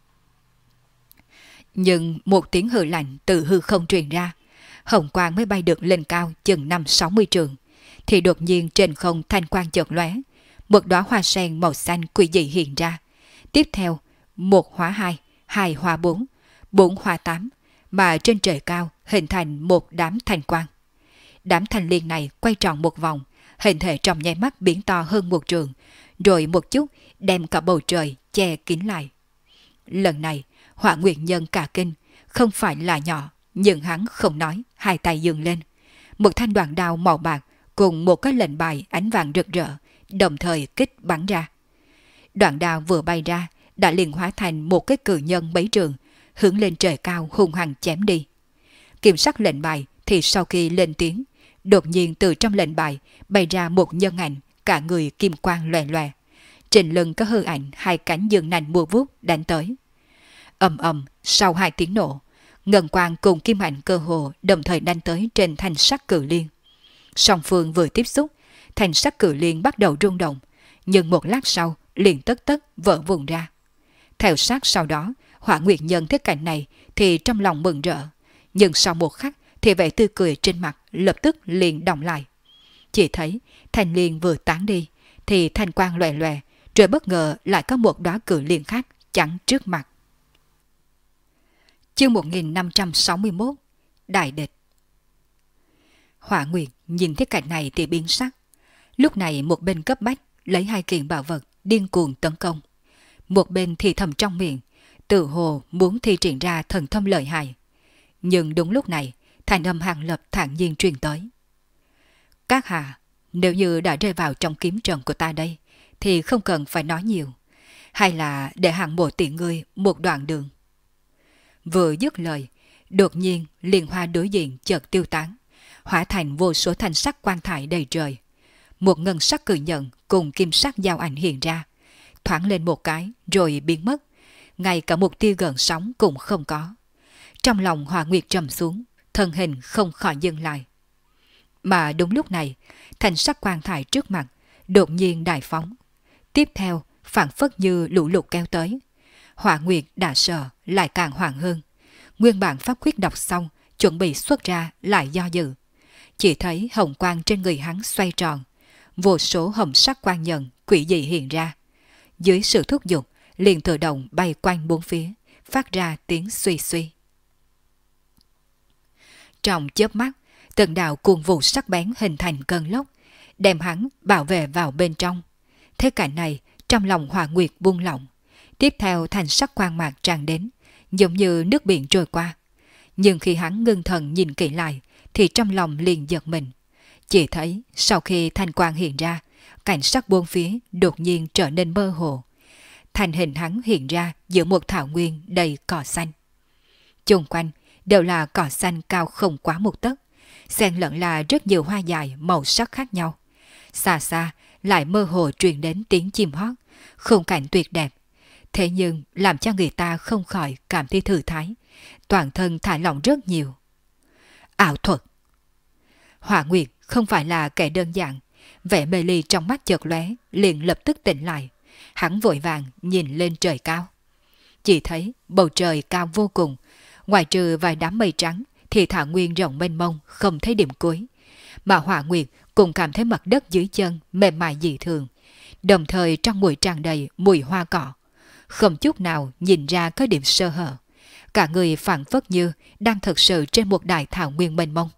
S1: Nhưng một tiếng hừ lạnh từ hư không truyền ra, hồng quang mới bay được lên cao chừng 5-60 trường, thì đột nhiên trên không thanh quang chợt lóe, một đóa hoa sen màu xanh quỷ dị hiện ra. Tiếp theo, 1 hóa 2, 2 hóa 4, 4 hóa 8, mà trên trời cao hình thành một đám thanh quang. Đám thanh liên này quay tròn một vòng, hình thể trong nháy mắt biến to hơn một trường, rồi một chút đem cả bầu trời che kín lại. Lần này, Hỏa Nguyệt Nhân cả kinh, không phải là nhỏ, nhưng hắn không nói, hai tay giương lên. Một thanh đoạn đao màu bạc cùng một cái lệnh bài ánh vàng rực rỡ, đồng thời kích bắn ra. Đoạn đao vừa bay ra, đã liền hóa thành một cái cự nhân mấy trường, hướng lên trời cao hung hăng chém đi. Kiểm sắc lệnh bài thì sau khi lên tiếng, đột nhiên từ trong lệnh bài bay ra một nhân ảnh, cả người kim quang lòe lòe. Trên lưng có hư ảnh hai cánh dương nành mua vuốt đánh tới. Ầm ầm, sau 2 tiếng nổ, ngân quang cùng kim ảnh cơ hồ đồng thời đánh tới trên thanh sắc cự liên. Song phương vừa tiếp xúc, thanh sắc cự liên bắt đầu rung động, nhưng một lát sau liền tất tất vỡ vụn ra. Theo sát sau đó, Hỏa Nguyệt Nhân thấy cảnh này thì trong lòng mừng rỡ, nhưng sau một khắc thì vẻ tươi cười trên mặt lập tức liền đọng lại. Chỉ thấy thanh liên vừa tán đi thì thanh quang lòe lòe, rồi bất ngờ lại có một đóa cự liên khác chắn trước mặt. Chương 1561 Đại địch. Hỏa Nguyệt nhìn thấy cảnh này thì biến sắc. Lúc này một bên cấp bách lấy 2 kiện bảo vật điên cuồng tấn công, một bên thì thầm trong miệng, tự hồ muốn thi triển ra thần thông lợi hại. Nhưng đúng lúc này, thanh âm Hàng Lập thản nhiên truyền tới. Các hạ, nếu như đã rơi vào trong kiếm trận của ta đây, thì không cần phải nói nhiều. Hay là để hạng bộ tiện ngươi một đoạn đường. Vừa dứt lời, đột nhiên liên hoa đối diện chợt tiêu tán, hóa thành vô số thanh sắc quang thải đầy trời. Một ngân sắc cự nhận cùng kim sắc giao ảnh hiện ra, thoáng lên một cái rồi biến mất, ngay cả một tia gợn sóng cũng không có. Trong lòng Hỏa Nguyệt trầm xuống, thân hình không khỏi dừng lại. Mà đúng lúc này, thanh sắc quang thải trước mặt đột nhiên đại phóng. Tiếp theo, phảng phất như lũ lụt kéo tới. Hỏa Nguyệt đã sợ, lại càng hoảng hơn. Nguyên bản pháp quyết đọc xong, chuẩn bị xuất ra lại do dự. Chỉ thấy hồng quang trên người hắn xoay tròn, vô số hồng sắc quang nhận quỷ dị hiện ra. Dưới sự thúc giục, liền tự động bay quanh bốn phía, phát ra tiếng suy suy. Trong chớp mắt, từng đạo cuồng vụ sắc bén hình thành cơn lốc, đem hắn bảo vệ vào bên trong. Thế cảnh này, trong lòng Hỏa Nguyệt buông lỏng. Tiếp theo thành sắc quang mạc tràn đến, giống như nước biển trôi qua. Nhưng khi hắn ngưng thần nhìn kỹ lại, thì trong lòng liền giật mình. Chỉ thấy sau khi thanh quang hiện ra, cảnh sắc bốn phía đột nhiên trở nên mơ hồ. Thành hình hắn hiện ra giữa một thảo nguyên đầy cỏ xanh. Chung quanh đều là cỏ xanh cao không quá 1 tấc, xen lẫn là rất nhiều hoa dài màu sắc khác nhau. Xa xa lại mơ hồ truyền đến tiếng chim hót, khung cảnh tuyệt đẹp. Thế nhưng làm cho người ta không khỏi cảm thấy thư thái, toàn thân thả lỏng rất nhiều. Ảo thuật. Hỏa Nguyệt không phải là kẻ đơn giản, vẻ mê ly trong mắt chợt lóe, liền lập tức tỉnh lại. Hắn vội vàng nhìn lên trời cao. Chỉ thấy bầu trời cao vô cùng, ngoài trừ vài đám mây trắng thì thảo nguyên rộng mênh mông không thấy điểm cuối. Mà Hỏa Nguyệt cũng cảm thấy mặt đất dưới chân mềm mại dị thường, đồng thời trong mũi tràn đầy mùi hoa cỏ, không chút nào nhìn ra có điểm sơ hở. Cả người phảng phất như đang thực sự trên một đại thảo nguyên mênh mông.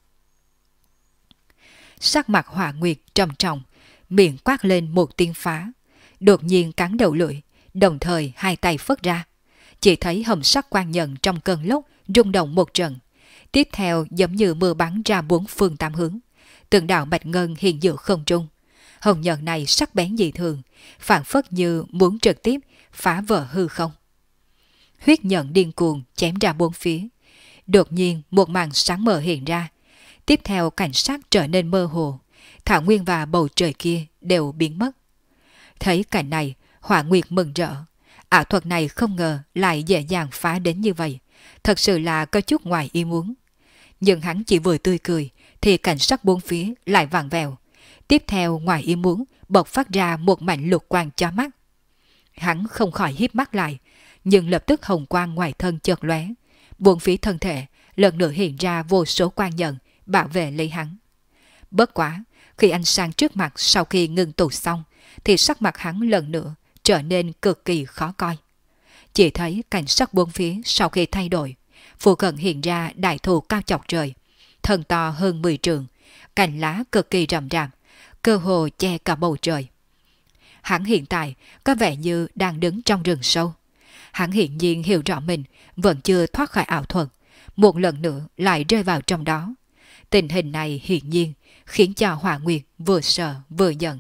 S1: Sắc mặt Hỏa Nguyệt trầm trọng, miệng quát lên một tiếng phá, đột nhiên cắn đầu lưỡi, đồng thời hai tay phất ra. Chỉ thấy hồng sắc quang nhận trong cơn lốc rung động một trận, tiếp theo giống như mưa bắn ra 4 phương 8 hướng, từng đạo bạch ngân hiện giữa không trung. Hồng nhận này sắc bén dị thường, phảng phất như muốn trực tiếp phá vỡ hư không. Huyết nhận điên cuồng chém ra 4 phía. Đột nhiên một màn sáng mờ hiện ra, tiếp theo cảnh sát trở nên mơ hồ, thảo nguyên và bầu trời kia đều biến mất. Thấy cảnh này, Hỏa Nguyệt mừng rỡ. Ảo thuật này không ngờ lại dễ dàng phá đến như vậy, thật sự là có chút ngoài ý muốn, Nhưng hắn chỉ vừa tươi cười thì cảnh sắc bốn phía lại vặn vẹo. Tiếp theo ngoài ý muốn bộc phát ra một mảnh lục quang chói mắt. Hắn không khỏi híp mắt lại, nhưng lập tức hồng quang ngoài thân chợt lóe, bốn phía thân thể lần nữa hiện ra vô số quang nhận bảo vệ lấy hắn. Bất quá, khi ánh sáng trước mặt sau khi ngưng tụ xong, thì sắc mặt hắn lần nữa trở nên cực kỳ khó coi. Chỉ thấy cảnh sắc bốn phía sau khi thay đổi, phụ cận hiện ra đại thụ cao chọc trời, thân to hơn 10 trượng, cành lá cực kỳ rậm rạp, cơ hồ che cả bầu trời. Hắn hiện tại có vẻ như đang đứng trong rừng sâu. Hắn hiển nhiên hiểu rõ mình vẫn chưa thoát khỏi ảo thuật, một lần nữa lại rơi vào trong đó. Tình hình này hiển nhiên khiến cho Hỏa Nguyệt vừa sợ vừa giận.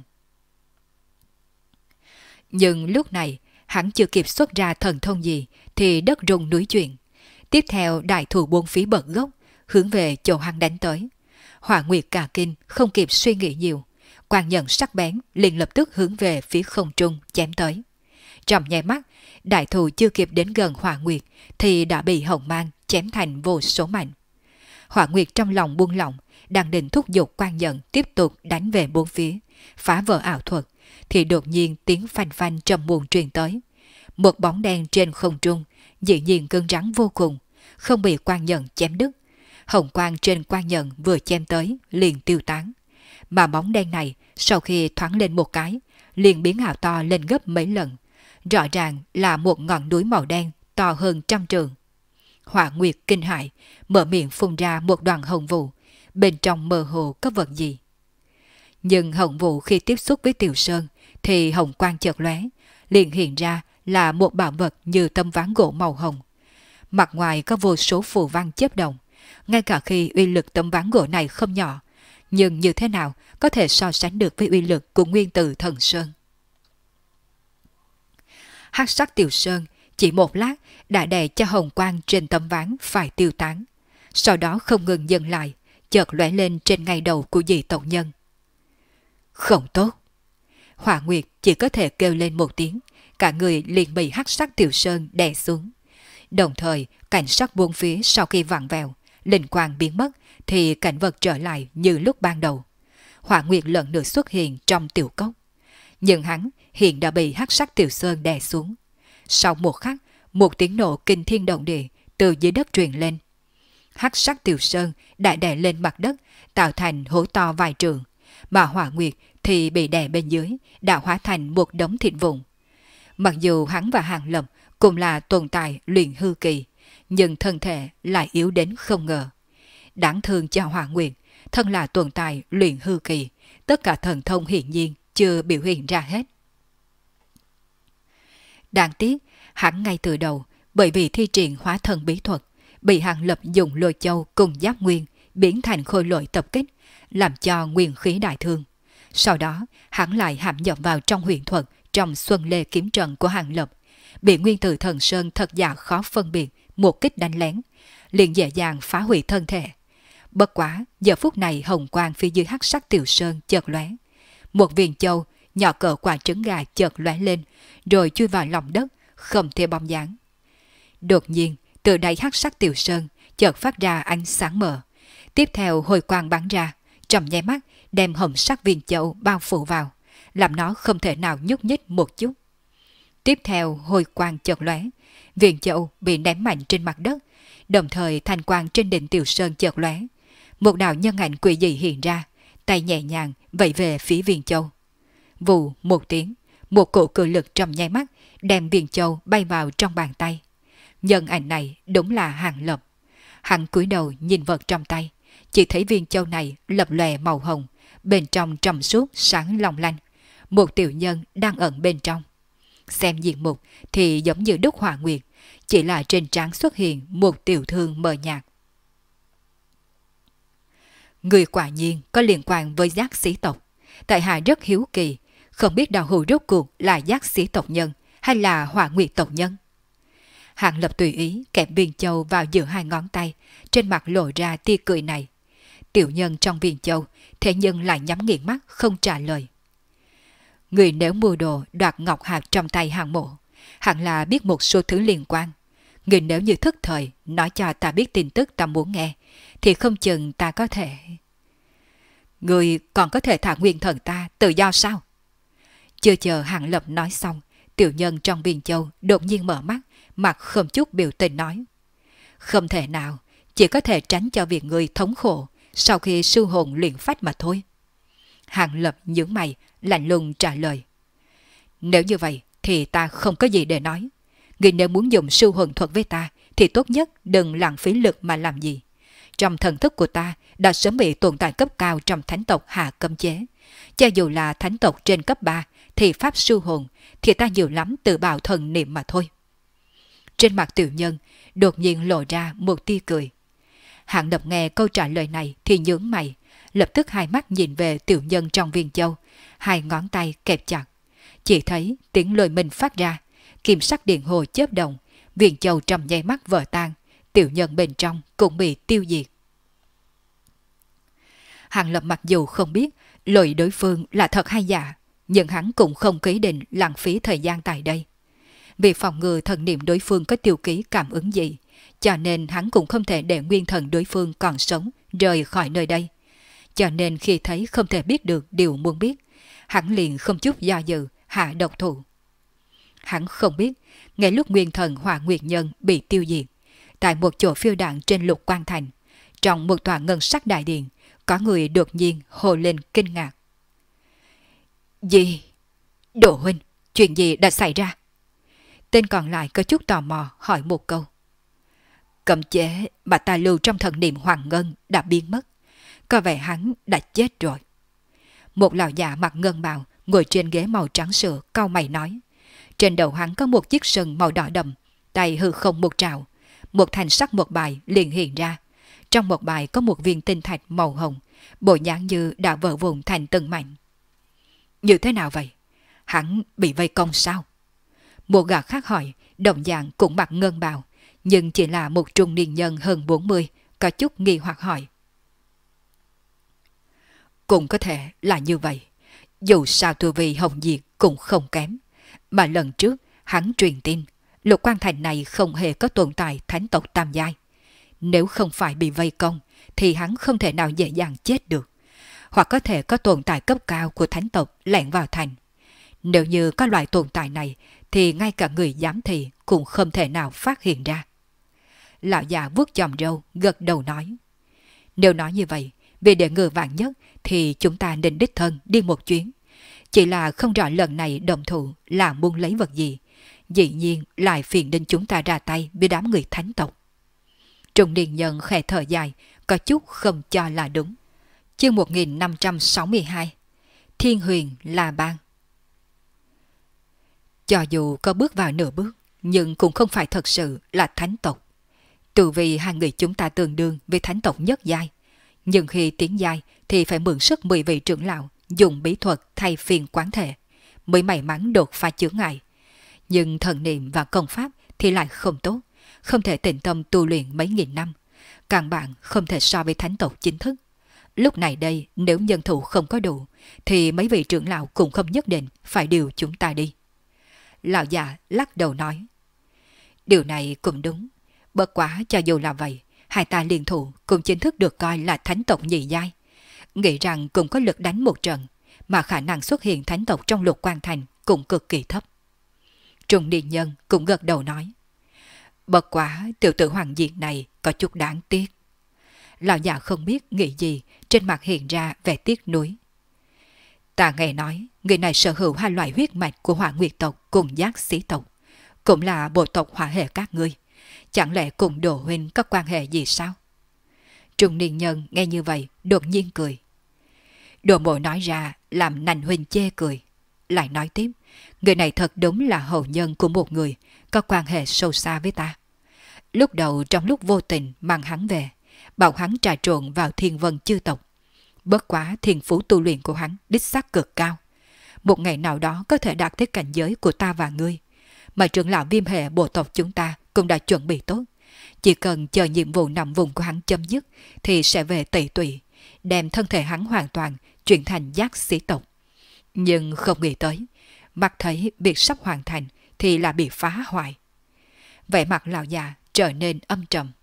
S1: Nhưng lúc này hắn chưa kịp xuất ra thần thông gì thì đất rung núi chuyển. Tiếp theo đại thủ buông phí bật gốc, hướng về chỗ hắn đánh tới. Hỏa Nguyệt cả kinh không kịp suy nghĩ nhiều, quang nhận sắc bén liền lập tức hướng về phía không trung chém tới. Trong nháy mắt, đại thủ chưa kịp đến gần Hỏa Nguyệt thì đã bị hồng mang chém thành vô số mảnh. Hỏa Nguyệt trong lòng buông lỏng, đang định thúc giục quang nhận tiếp tục đánh về bốn phía, phá vỡ ảo thuật, thì đột nhiên tiếng phanh phanh trầm muộn truyền tới. Một bóng đen trên không trung, dĩ nhiên cứng rắn vô cùng, không bị quang nhận chém đứt. Hồng quang trên quang nhận vừa chém tới liền tiêu tán. Mà bóng đen này sau khi thoáng lên một cái, liền biến ảo to lên gấp mấy lần. Rõ ràng là một ngọn núi màu đen to hơn 100 trượng. Hỏa Nguyệt kinh hãi, mở miệng phun ra một đoàn hồng vụ, bên trong mơ hồ có vật gì. Nhưng hồng vụ khi tiếp xúc với Tiểu Sơn thì hồng quang chợt lóe, liền hiện ra là một bảo vật như tấm ván gỗ màu hồng. Mặt ngoài có vô số phù văn chớp động, ngay cả khi uy lực tấm ván gỗ này không nhỏ, nhưng như thế nào có thể so sánh được với uy lực của nguyên tử thần sơn. Hắc sắc Tiểu Sơn chỉ một lát đã đè cho hồng quang trên tấm ván phải tiêu tán, sau đó không ngừng dừng lại, chợt lóe lên trên ngay đầu của dị tộc nhân. Không tốt! Hỏa Nguyệt chỉ có thể kêu lên một tiếng, cả người liền bị hắc sắc Tiểu Sơn đè xuống. Đồng thời, cảnh sắc buông phía sau khi vặn vẹo, linh quang biến mất thì cảnh vật trở lại như lúc ban đầu. Hỏa Nguyệt lần nữa xuất hiện trong tiểu cốc. Nhưng hắn hiện đã bị hắc sắc Tiểu Sơn đè xuống. Sau một khắc, một tiếng nổ kinh thiên động địa từ dưới đất truyền lên. Hắc sắc Tiểu Sơn đã đè lên mặt đất, tạo thành hố to vài trượng, mà Hỏa Nguyệt thì bị đè bên dưới, đã hóa thành một đống thịt vụn. Mặc dù hắn và Hàng Lập cũng là tồn tại luyện hư kỳ, nhưng thân thể lại yếu đến không ngờ. Đáng thương cho Hỏa Nguyệt, thân là tồn tại luyện hư kỳ, tất cả thần thông hiển nhiên chưa biểu hiện ra hết. Đáng tiếc, hắn ngay từ đầu, bởi vì thi triển hóa thần bí thuật, bị Hàng Lập dùng lôi châu cùng giáp nguyên biến thành khôi lỗi tập kích, làm cho nguyên khí đại thương. Sau đó, hắn lại hãm nhập vào trong huyền thuật trong Xuân Lê kiếm trận của Hàng Lập, bị nguyên tử thần sơn thật giả khó phân biệt một kích đánh lén, liền dễ dàng phá hủy thân thể. Bất quá, giờ phút này hồng quang phía dưới hắc sắc Tiểu Sơn chợt lóe, một viên châu nhỏ cỡ quả trứng gà chợt lóe lên, rồi chui vào lòng đất, không thể bóng dáng. Đột nhiên, từ đáy hắc sắc Tiểu Sơn chợt phát ra ánh sáng mờ, tiếp theo hồi quang bắn ra, trong nháy mắt đem hồng sắc viên châu bao phủ vào, làm nó không thể nào nhúc nhích một chút. Tiếp theo hồi quang chợt lóe, viên châu bị ném mạnh trên mặt đất, đồng thời thanh quang trên đỉnh Tiểu Sơn chợt lóe, một đạo nhân ảnh quỷ dị hiện ra, tay nhẹ nhàng vẫy về phía viên châu. Vù một tiếng, một cổ cự lực trong nháy mắt đem viên châu bay vào trong bàn tay. Nhân ảnh này đúng là Hàng Lập. Hắn cúi đầu nhìn vật trong tay, chỉ thấy viên châu này lập lòe màu hồng, bên trong trầm suốt sáng long lanh, một tiểu nhân đang ẩn bên trong. Xem diện mục thì giống như đúc Hỏa Nguyệt, chỉ là trên trán xuất hiện một tiểu thương mờ nhạt. Người quả nhiên có liên quan với giác sĩ tộc. Tại hạ rất hiếu kỳ, không biết đạo hữu rốt cuộc là giác sĩ tộc nhân hay là Hỏa Nguyệt tộc nhân. Hàng Lập tùy ý kẹp viên châu vào giữa hai ngón tay, trên mặt lộ ra tia cười này. Tiểu nhân trong viên châu, thế nhưng lại nhắm nghiền mắt không trả lời. Người nếu mua đồ đoạt ngọc hạt trong tay Hàng Mộ, hẳn là biết một số thứ liên quan. Người nếu như thức thời nói cho ta biết tin tức ta muốn nghe, thì không chừng ta có thể... Người còn có thể thả nguyên thần ta tự do sao? Chưa chờ Hàng Lập nói xong, tiểu nhân trong Biên Châu đột nhiên mở mắt, mặt không chút biểu tình nói. Không thể nào, chỉ có thể tránh cho việc người thống khổ sau khi sư hồn luyện phách mà thôi. Hàng Lập nhướng mày, lạnh lùng trả lời. Nếu như vậy thì ta không có gì để nói. Người nếu muốn dùng sư hồn thuật với ta thì tốt nhất đừng lãng phí lực mà làm gì. Trong thần thức của ta đã sớm bị tồn tại cấp cao trong thánh tộc hạ cấm chế. Cho dù là thánh tộc trên cấp 3 thì pháp sư hồn thì ta nhiều lắm tự bào thần niệm mà thôi. Trên mặt tiểu nhân đột nhiên lộ ra một tia cười. Hạng Lập nghe câu trả lời này thì nhướng mày, lập tức hai mắt nhìn về tiểu nhân trong viên châu, hai ngón tay kẹp chặt. Chỉ thấy tiếng lôi mình phát ra, kim sắc điện hồ chớp động, viên châu trong nháy mắt vỡ tan, tiểu nhân bên trong cũng bị tiêu diệt. Hàng Lập mặc dù không biết lỗi đối phương là thật hay giả, nhưng hắn cũng không ý định lãng phí thời gian tại đây. Vì phòng ngừa thần niệm đối phương có tiêu ký cảm ứng gì, cho nên hắn cũng không thể để nguyên thần đối phương còn sống rời khỏi nơi đây. Cho nên khi thấy không thể biết được điều muốn biết, hắn liền không chút do dự hạ độc thủ. Hắn không biết, ngay lúc nguyên thần Hỏa Nguyệt Nhân bị tiêu diệt, tại một chỗ phiêu đạn trên Lục Quan Thành, trong một tòa ngân sắc đại điện, có người đột nhiên hô lên kinh ngạc. Gì? Đồ huynh, chuyện gì đã xảy ra? Tên còn lại có chút tò mò hỏi một câu. Cấm chế mà ta lưu trong thần niệm Hoàng Ngân đã biến mất. Có vẻ hắn đã chết rồi. Một lão già mặc ngân bào ngồi trên ghế màu trắng sữa cau mày nói. Trên đầu hắn có một chiếc sừng màu đỏ đậm, tay hư không một trào. Một thành sắc một bài liền hiện ra. Trong một bài có một viên tinh thạch màu hồng, bộ dáng như đã vỡ vụn thành từng mảnh. Như thế nào vậy? Hắn bị vây công sao? Một gã khác hỏi, đồng dạng cũng mặc ngân bào, nhưng chỉ là một trung niên nhân hơn 40, có chút nghi hoặc hỏi. Cũng có thể là như vậy. Dù sao tu vi Hồng Diệt cũng không kém. Mà lần trước hắn truyền tin Lục Quan Thành này không hề có tồn tại thánh tộc tam giai. Nếu không phải bị vây công thì hắn không thể nào dễ dàng chết được. Hoặc có thể có tồn tại cấp cao của thánh tộc lẻn vào thành. Nếu như có loại tồn tại này thì ngay cả người giám thị cũng không thể nào phát hiện ra. Lão già vuốt chòm râu gật đầu nói. Nếu nói như vậy, vì để ngừa vạn nhất thì chúng ta nên đích thân đi một chuyến. Chỉ là không rõ lần này đồng thủ là muốn lấy vật gì. Dĩ nhiên lại phiền đến chúng ta ra tay với đám người thánh tộc. Trung niên nhân khẽ thở dài, có chút không cho là đúng. Chương 1562 Thiên Huyền La Bang. Cho dù có bước vào nửa bước, nhưng cũng không phải thật sự là thánh tộc. Từ vì hai người chúng ta tương đương với thánh tộc nhất giai. Nhưng khi tiến giai thì phải mượn sức 10 vị trưởng lão dùng bí thuật thay phiên quán thể, mới may mắn đột phá chướng ngại. Nhưng thần niệm và công pháp thì lại không tốt, không thể tĩnh tâm tu luyện mấy nghìn năm. Càng bạn không thể so với thánh tộc chính thức. Lúc này đây nếu nhân thủ không có đủ thì mấy vị trưởng lão cũng không nhất định phải điều chúng ta đi. Lão già lắc đầu nói. Điều này cũng đúng. Bất quá cho dù là vậy, hai ta liên thủ cũng chính thức được coi là thánh tộc nhị giai. Nghĩ rằng cũng có lực đánh một trận, mà khả năng xuất hiện thánh tộc trong Lục Quan Thành cũng cực kỳ thấp. Trung niên nhân cũng gật đầu nói. Bất quá tiểu tử Hoàng Diệt này có chút đáng tiếc. Lão già không biết nghĩ gì, trên mặt hiện ra vẻ tiếc nuối. Ta nghe nói, người này sở hữu hai loại huyết mạch của Hỏa Nguyệt tộc cùng Giác Sĩ tộc, cũng là bộ tộc hỏa hệ các ngươi. Chẳng lẽ cùng Đồ huynh có quan hệ gì sao? Trung niên nhân nghe như vậy đột nhiên cười. Đồ mộ nói ra làm nành huynh chê cười. Lại nói tiếp, người này thật đúng là hậu nhân của một người có quan hệ sâu xa với ta. Lúc đầu trong lúc vô tình mang hắn về, bảo hắn trà trộn vào Thiên Vân chư tộc. Bất quá thiên phú tu luyện của hắn đích xác cực cao. Một ngày nào đó có thể đạt tới cảnh giới của ta và ngươi. Mà trưởng lão viêm hệ bộ tộc chúng ta cũng đã chuẩn bị tốt. Chỉ cần chờ nhiệm vụ nằm vùng của hắn chấm dứt thì sẽ về Tẩy Tụy, đem thân thể hắn hoàn toàn chuyển thành Giác Sĩ tộc. Nhưng không nghĩ tới, mắt thấy việc sắp hoàn thành thì là bị phá hoại. vẻ mặt lão già trở nên âm trầm.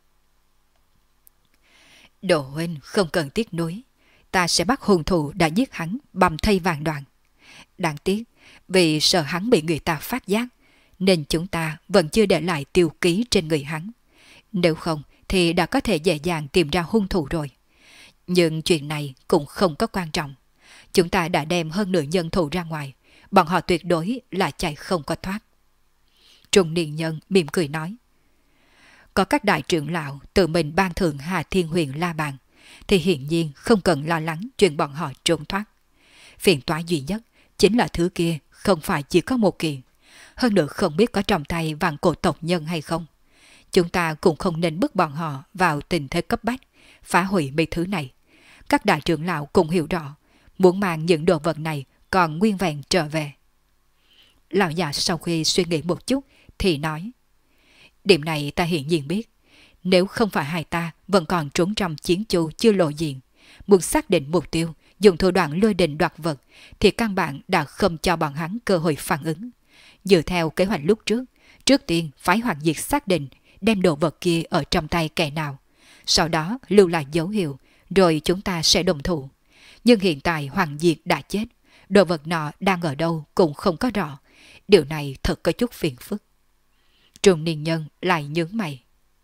S1: Đồ huynh không cần tiếc nuối, ta sẽ bắt hung thủ đã giết hắn bầm thây vàng đoạn. Đáng tiếc, vì sợ hắn bị người ta phát giác, nên chúng ta vẫn chưa để lại tiêu ký trên người hắn. Nếu không thì đã có thể dễ dàng tìm ra hung thủ rồi. Nhưng chuyện này cũng không có quan trọng. Chúng ta đã đem hơn nửa nhân thủ ra ngoài, bọn họ tuyệt đối là chạy không có thoát. Trung niên nhân mỉm cười nói. Có các đại trưởng lão tự mình ban thưởng Hà Thiên Huyền la bàn, thì hiển nhiên không cần lo lắng chuyện bọn họ trốn thoát. Phiền toái duy nhất chính là thứ kia không phải chỉ có một kiện, hơn nữa không biết có trong tay vạn cổ tộc nhân hay không. Chúng ta cũng không nên bức bọn họ vào tình thế cấp bách, phá hủy mấy thứ này. Các đại trưởng lão cũng hiểu rõ, muốn mang những đồ vật này còn nguyên vẹn trở về. Lão già sau khi suy nghĩ một chút thì nói, điểm này ta hiện nhiên biết. Nếu không phải hai ta vẫn còn trốn trong chiến chu chưa lộ diện, muốn xác định mục tiêu, dùng thủ đoạn lôi đình đoạt vật, thì căn bản đã không cho bọn hắn cơ hội phản ứng. Dựa theo kế hoạch lúc trước tiên phái Hoàng Diệt xác định đem đồ vật kia ở trong tay kẻ nào, sau đó lưu lại dấu hiệu, rồi chúng ta sẽ đồng thủ. Nhưng hiện tại Hoàng Diệt đã chết, đồ vật nọ đang ở đâu cũng không có rõ. Điều này thật có chút phiền phức. Trung niên nhân lại nhướng mày.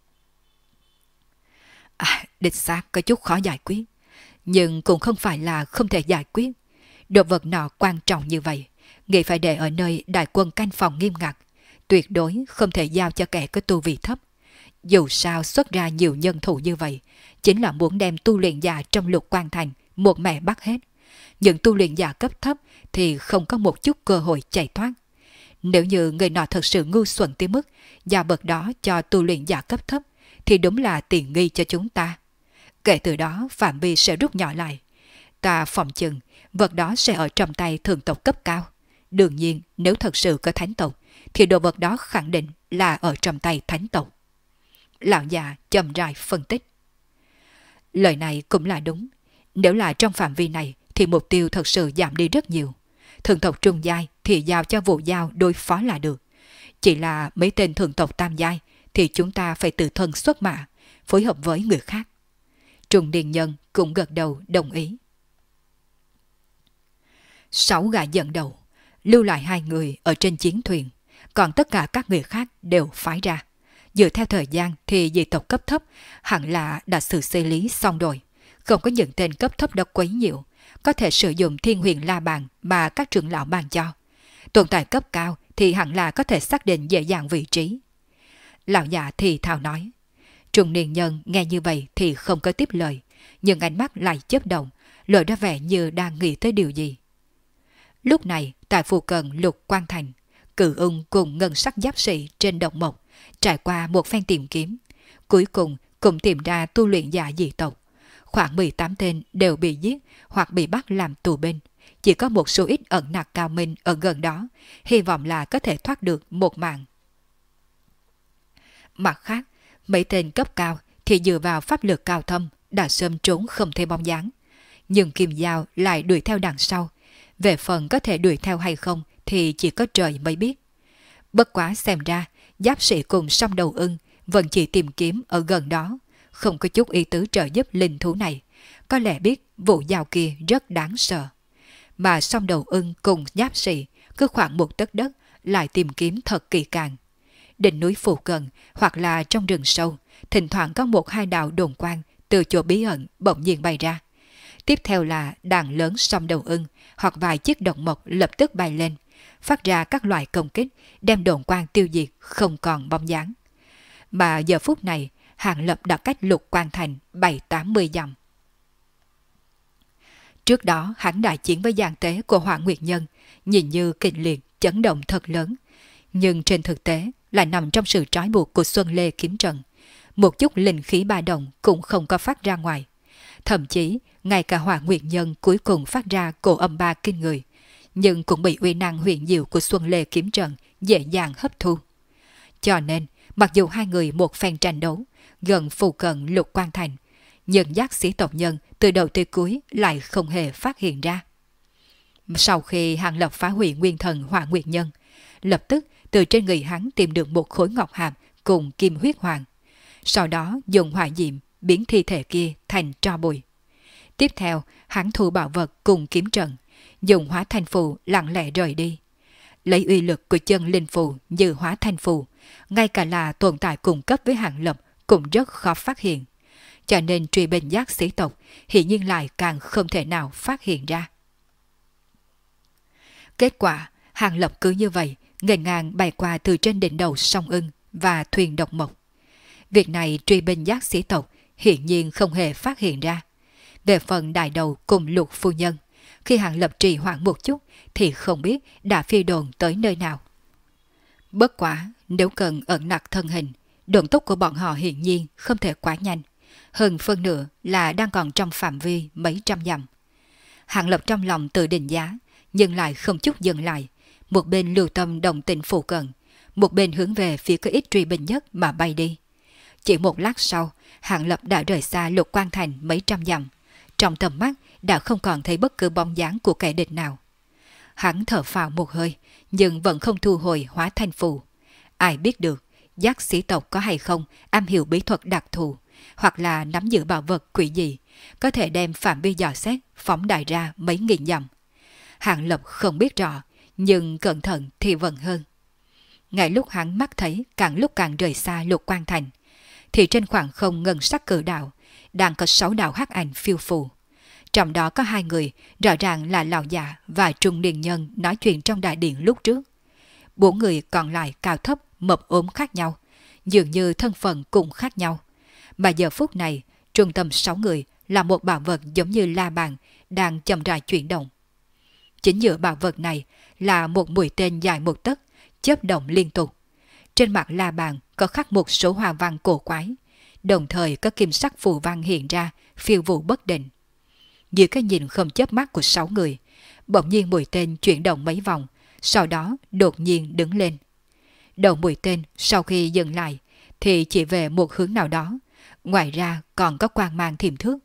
S1: Đích xác có chút khó giải quyết, nhưng cũng không phải là không thể giải quyết. Đồ vật nọ quan trọng như vậy, nghĩ phải để ở nơi đại quân canh phòng nghiêm ngặt, tuyệt đối không thể giao cho kẻ có tu vi thấp. Dù sao xuất ra nhiều nhân thủ như vậy, chính là muốn đem tu luyện giả trong Lục Quan Thành một mẻ bắt hết. Những tu luyện giả cấp thấp thì không có một chút cơ hội chạy thoát. Nếu như người nọ thật sự ngu xuẩn tới mức giao vật đó cho tu luyện giả cấp thấp, thì đúng là tiện nghi cho chúng ta. Kể từ đó phạm vi sẽ rút nhỏ lại. Ta phòng chừng vật đó sẽ ở trong tay thường tộc cấp cao. Đương nhiên nếu thật sự có thánh tộc, thì đồ vật đó khẳng định là ở trong tay thánh tộc. Lão già chậm rãi phân tích. Lời này cũng là đúng. Nếu là trong phạm vi này thì mục tiêu thật sự giảm đi rất nhiều. Thường tộc trung giai thì giao cho Vũ Giao đối phó là được. Chỉ là mấy tên thường tộc tam giai thì chúng ta phải tự thân xuất mã, phối hợp với người khác. Trung niên nhân cũng gật đầu đồng ý. 6 gã dẫn đầu, lưu lại 2 người ở trên chiến thuyền, còn tất cả các người khác đều phái ra. Dựa theo thời gian thì dị tộc cấp thấp hẳn là đã xử lý xong rồi. Không có những tên cấp thấp đó quấy nhiễu, có thể sử dụng Thiên Huyền La Bàn mà các trưởng lão ban cho. Tồn tại cấp cao thì hẳn là có thể xác định dễ dàng vị trí. Lão già thì thào nói. Trung niên nhân nghe như vậy thì không có tiếp lời, nhưng ánh mắt lại chớp động, lộ ra vẻ như đang nghĩ tới điều gì. Lúc này tại phụ cận Lục Quan Thành, Cự Ung cùng ngân sắc giáp sĩ trên đồng mộc trải qua một phen tìm kiếm, cuối cùng cũng tìm ra tu luyện giả dị tộc. Khoảng 18 tên đều bị giết hoặc bị bắt làm tù binh, chỉ có một số ít ẩn nặc cao minh ở gần đó, hy vọng là có thể thoát được một mạng. Mặt khác, mấy tên cấp cao thì dựa vào pháp lực cao thâm đã sớm trốn không thấy bóng dáng, nhưng Kim Giao lại đuổi theo đằng sau. Về phần có thể đuổi theo hay không thì chỉ có trời mới biết. Bất quá xem ra giáp sĩ cùng Song Đầu Ưng vẫn chỉ tìm kiếm ở gần đó, không có chút ý tứ trợ giúp linh thú này. Có lẽ biết Vũ Giao kia rất đáng sợ. Mà Song Đầu Ưng cùng giáp sĩ cứ khoảng một tấc đất lại tìm kiếm thật kỳ càng. Đỉnh núi phụ cận hoặc là trong rừng sâu, thỉnh thoảng có một hai đạo đồn quang từ chỗ bí ẩn bỗng nhiên bay ra. Tiếp theo là đàn lớn Song Đầu Ưng hoặc vài chiếc động mộc lập tức bay lên, phát ra các loại công kích, đem đồn quang tiêu diệt không còn bóng dáng. Mà giờ phút này, Hàng Lập đã cách Lục Quan Thành 7-80 dặm. Trước đó hắn đại chiến với giàn tế của Hỏa Nguyệt Nhân, nhìn như kịch liệt, chấn động thật lớn, nhưng trên thực tế lại nằm trong sự trói buộc của Xuân Lê kiếm trận. Một chút linh khí ba động cũng không có phát ra ngoài. Thậm chí, ngay cả Hỏa Nguyệt Nhân cuối cùng phát ra cổ âm ba kinh người, nhưng cũng bị uy năng huyền diệu của Xuân Lê kiếm trận dễ dàng hấp thu. Cho nên, mặc dù hai người một phen tranh đấu gần phụ cận Lục Quan Thành, nhưng giác sĩ tộc nhân từ đầu tới cuối lại không hề phát hiện ra. Sau khi Hàng Lập phá hủy nguyên thần Hỏa Nguyệt Nhân, lập tức từ trên người hắn tìm được một khối ngọc hàm cùng kim huyết hoàng. Sau đó dùng hỏa diệm biến thi thể kia thành tro bụi. Tiếp theo, hắn thu bảo vật cùng kiếm trận, dùng hóa thanh phù lặng lẽ rời đi. Lấy uy lực của chân linh phù như hóa thanh phù, ngay cả là tồn tại cùng cấp với Hàng Lập cũng rất khó phát hiện. Cho nên truy bên giác sĩ tộc hiển nhiên lại càng không thể nào phát hiện ra. Kết quả, Hàng Lập cứ như vậy, nghênh ngang bay qua từ trên đỉnh đầu sông Ưng và thuyền độc mộc. Việc này truy bên giác sĩ tộc hiển nhiên không hề phát hiện ra. Về phần đại đầu cùng Lục phu nhân, khi Hàng Lập trì hoãn một chút thì không biết đã phi đồn tới nơi nào. Bất quả, nếu cần ẩn nặc thân hình, độn tốc của bọn họ hiển nhiên không thể quá nhanh. Hơn phân nửa là đang còn trong phạm vi mấy trăm dặm. Hàng Lập trong lòng tự định giá, nhưng lại không chút dừng lại. Một bên lưu tâm đồng tình phụ cận, một bên hướng về phía có ít truy binh nhất mà bay đi. Chỉ một lát sau, Hàng Lập đã rời xa Lục Quan Thành mấy trăm dặm. Trong tầm mắt đã không còn thấy bất cứ bóng dáng của kẻ địch nào. Hắn thở phào một hơi, nhưng vẫn không thu hồi hóa thanh phù. Ai biết được, giác sĩ tộc có hay không am hiểu bí thuật đặc thù, hoặc là nắm giữ bảo vật quỷ dị, có thể đem phạm vi dò xét phóng đại ra mấy nghìn dặm. Hàng Lập không biết rõ, nhưng cẩn thận thì vẫn hơn. Ngay lúc hắn mắt thấy càng lúc càng rời xa Lục Quan Thành, thì trên khoảng không ngân sắc cử đạo đang có 6 đạo hắc ảnh phiêu phù. Trong đó có 2 người rõ ràng là lão già và trung niên nhân nói chuyện trong đại điện lúc trước. 4 người còn lại cao thấp, mập ốm khác nhau, dường như thân phận cũng khác nhau. Mà giờ phút này, trung tâm 6 người là một bảo vật giống như la bàn đang chậm rãi chuyển động. Chính giữa bảo vật này là một mũi tên dài 1 tấc, chớp động liên tục. Trên mặt la bàn có khắc một số hoa văn cổ quái, đồng thời có kim sắc phù văn hiện ra, phiêu vụ bất định. Dưới cái nhìn không chớp mắt của 6 người, bỗng nhiên mũi tên chuyển động mấy vòng, sau đó đột nhiên đứng lên. Đầu mũi tên sau khi dừng lại thì chỉ về một hướng nào đó, ngoài ra còn có quang mang thiểm thước.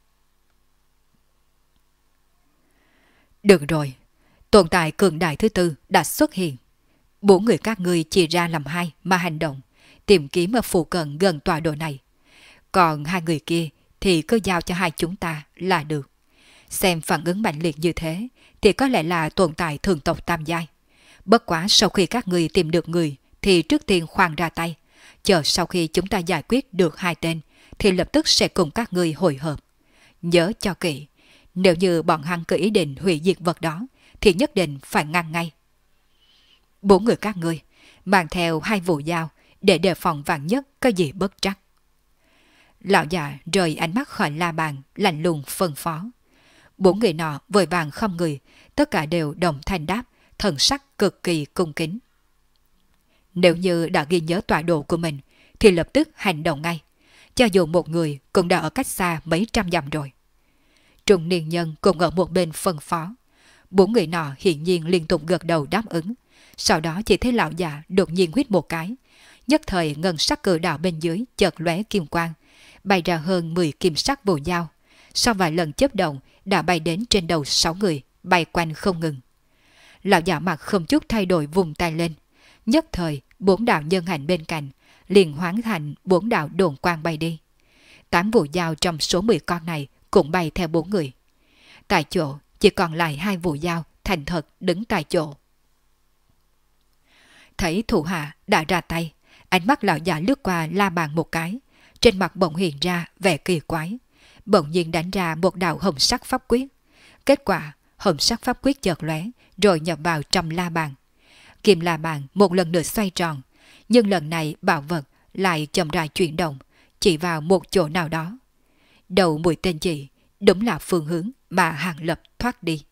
S1: Được rồi, tồn tại cường đại thứ tư đã xuất hiện. 4 người các ngươi chia ra làm 2 mà hành động, tìm kiếm ở phụ cận gần tọa độ này. Còn 2 người kia thì cứ giao cho 2 chúng ta là được. Xem phản ứng mạnh liệt như thế thì có lẽ là tồn tại thường tộc tam giai. Bất quá sau khi các ngươi tìm được người thì trước tiên khoan ra tay. Chờ sau khi chúng ta giải quyết được 2 tên thì lập tức sẽ cùng các ngươi hội hợp. Nhớ cho kỹ, nếu như bọn hắn có ý định hủy diệt vật đó thì nhất định phải ngăn ngay. 4 người các ngươi mang theo 2 vũ dao để đề phòng vạn nhất có gì bất trắc. Lão già rời ánh mắt khỏi la bàn, lạnh lùng phân phó. 4 người nọ vội vàng không người, tất cả đều đồng thanh đáp, thần sắc cực kỳ cung kính. Nếu như đã ghi nhớ tọa độ của mình thì lập tức hành động ngay, cho dù một người cũng đã ở cách xa mấy trăm dặm rồi. Trung niên nhân cùng ở một bên phân phó. 4 người nọ hiển nhiên liên tục gật đầu đáp ứng. Sau đó chỉ thấy lão già đột nhiên huýt một cái, nhất thời ngân sắc cử đạo bên dưới chợt lóe kim quang, bay ra hơn 10 kim sắc bồ dao. Sau vài lần chớp động đã bay đến trên đầu 6 người, bay quanh không ngừng. Lão già mặt không chút thay đổi vùng tay lên, nhất thời 4 đạo nhân hành bên cạnh liền hoán thành 4 đạo đồn quang bay đi. 8 vụ dao trong số 10 con này cũng bay theo 4 người. Tại chỗ chỉ còn lại 2 vụ dao thành thật đứng tại chỗ. Thấy thủ hạ đã ra tay, ánh mắt lão già lướt qua la bàn một cái, trên mặt bỗng hiện ra vẻ kỳ quái, bỗng nhiên đánh ra một đạo hồng sắc pháp quyết. Kết quả hồng sắc pháp quyết chợt lóe rồi nhập vào trong la bàn. Kim la bàn một lần nữa xoay tròn, nhưng lần này bảo vật lại chậm rãi chuyển động, chỉ vào một chỗ nào đó. Đầu mũi tên chỉ đúng là phương hướng mà Hàng Lập thoát đi.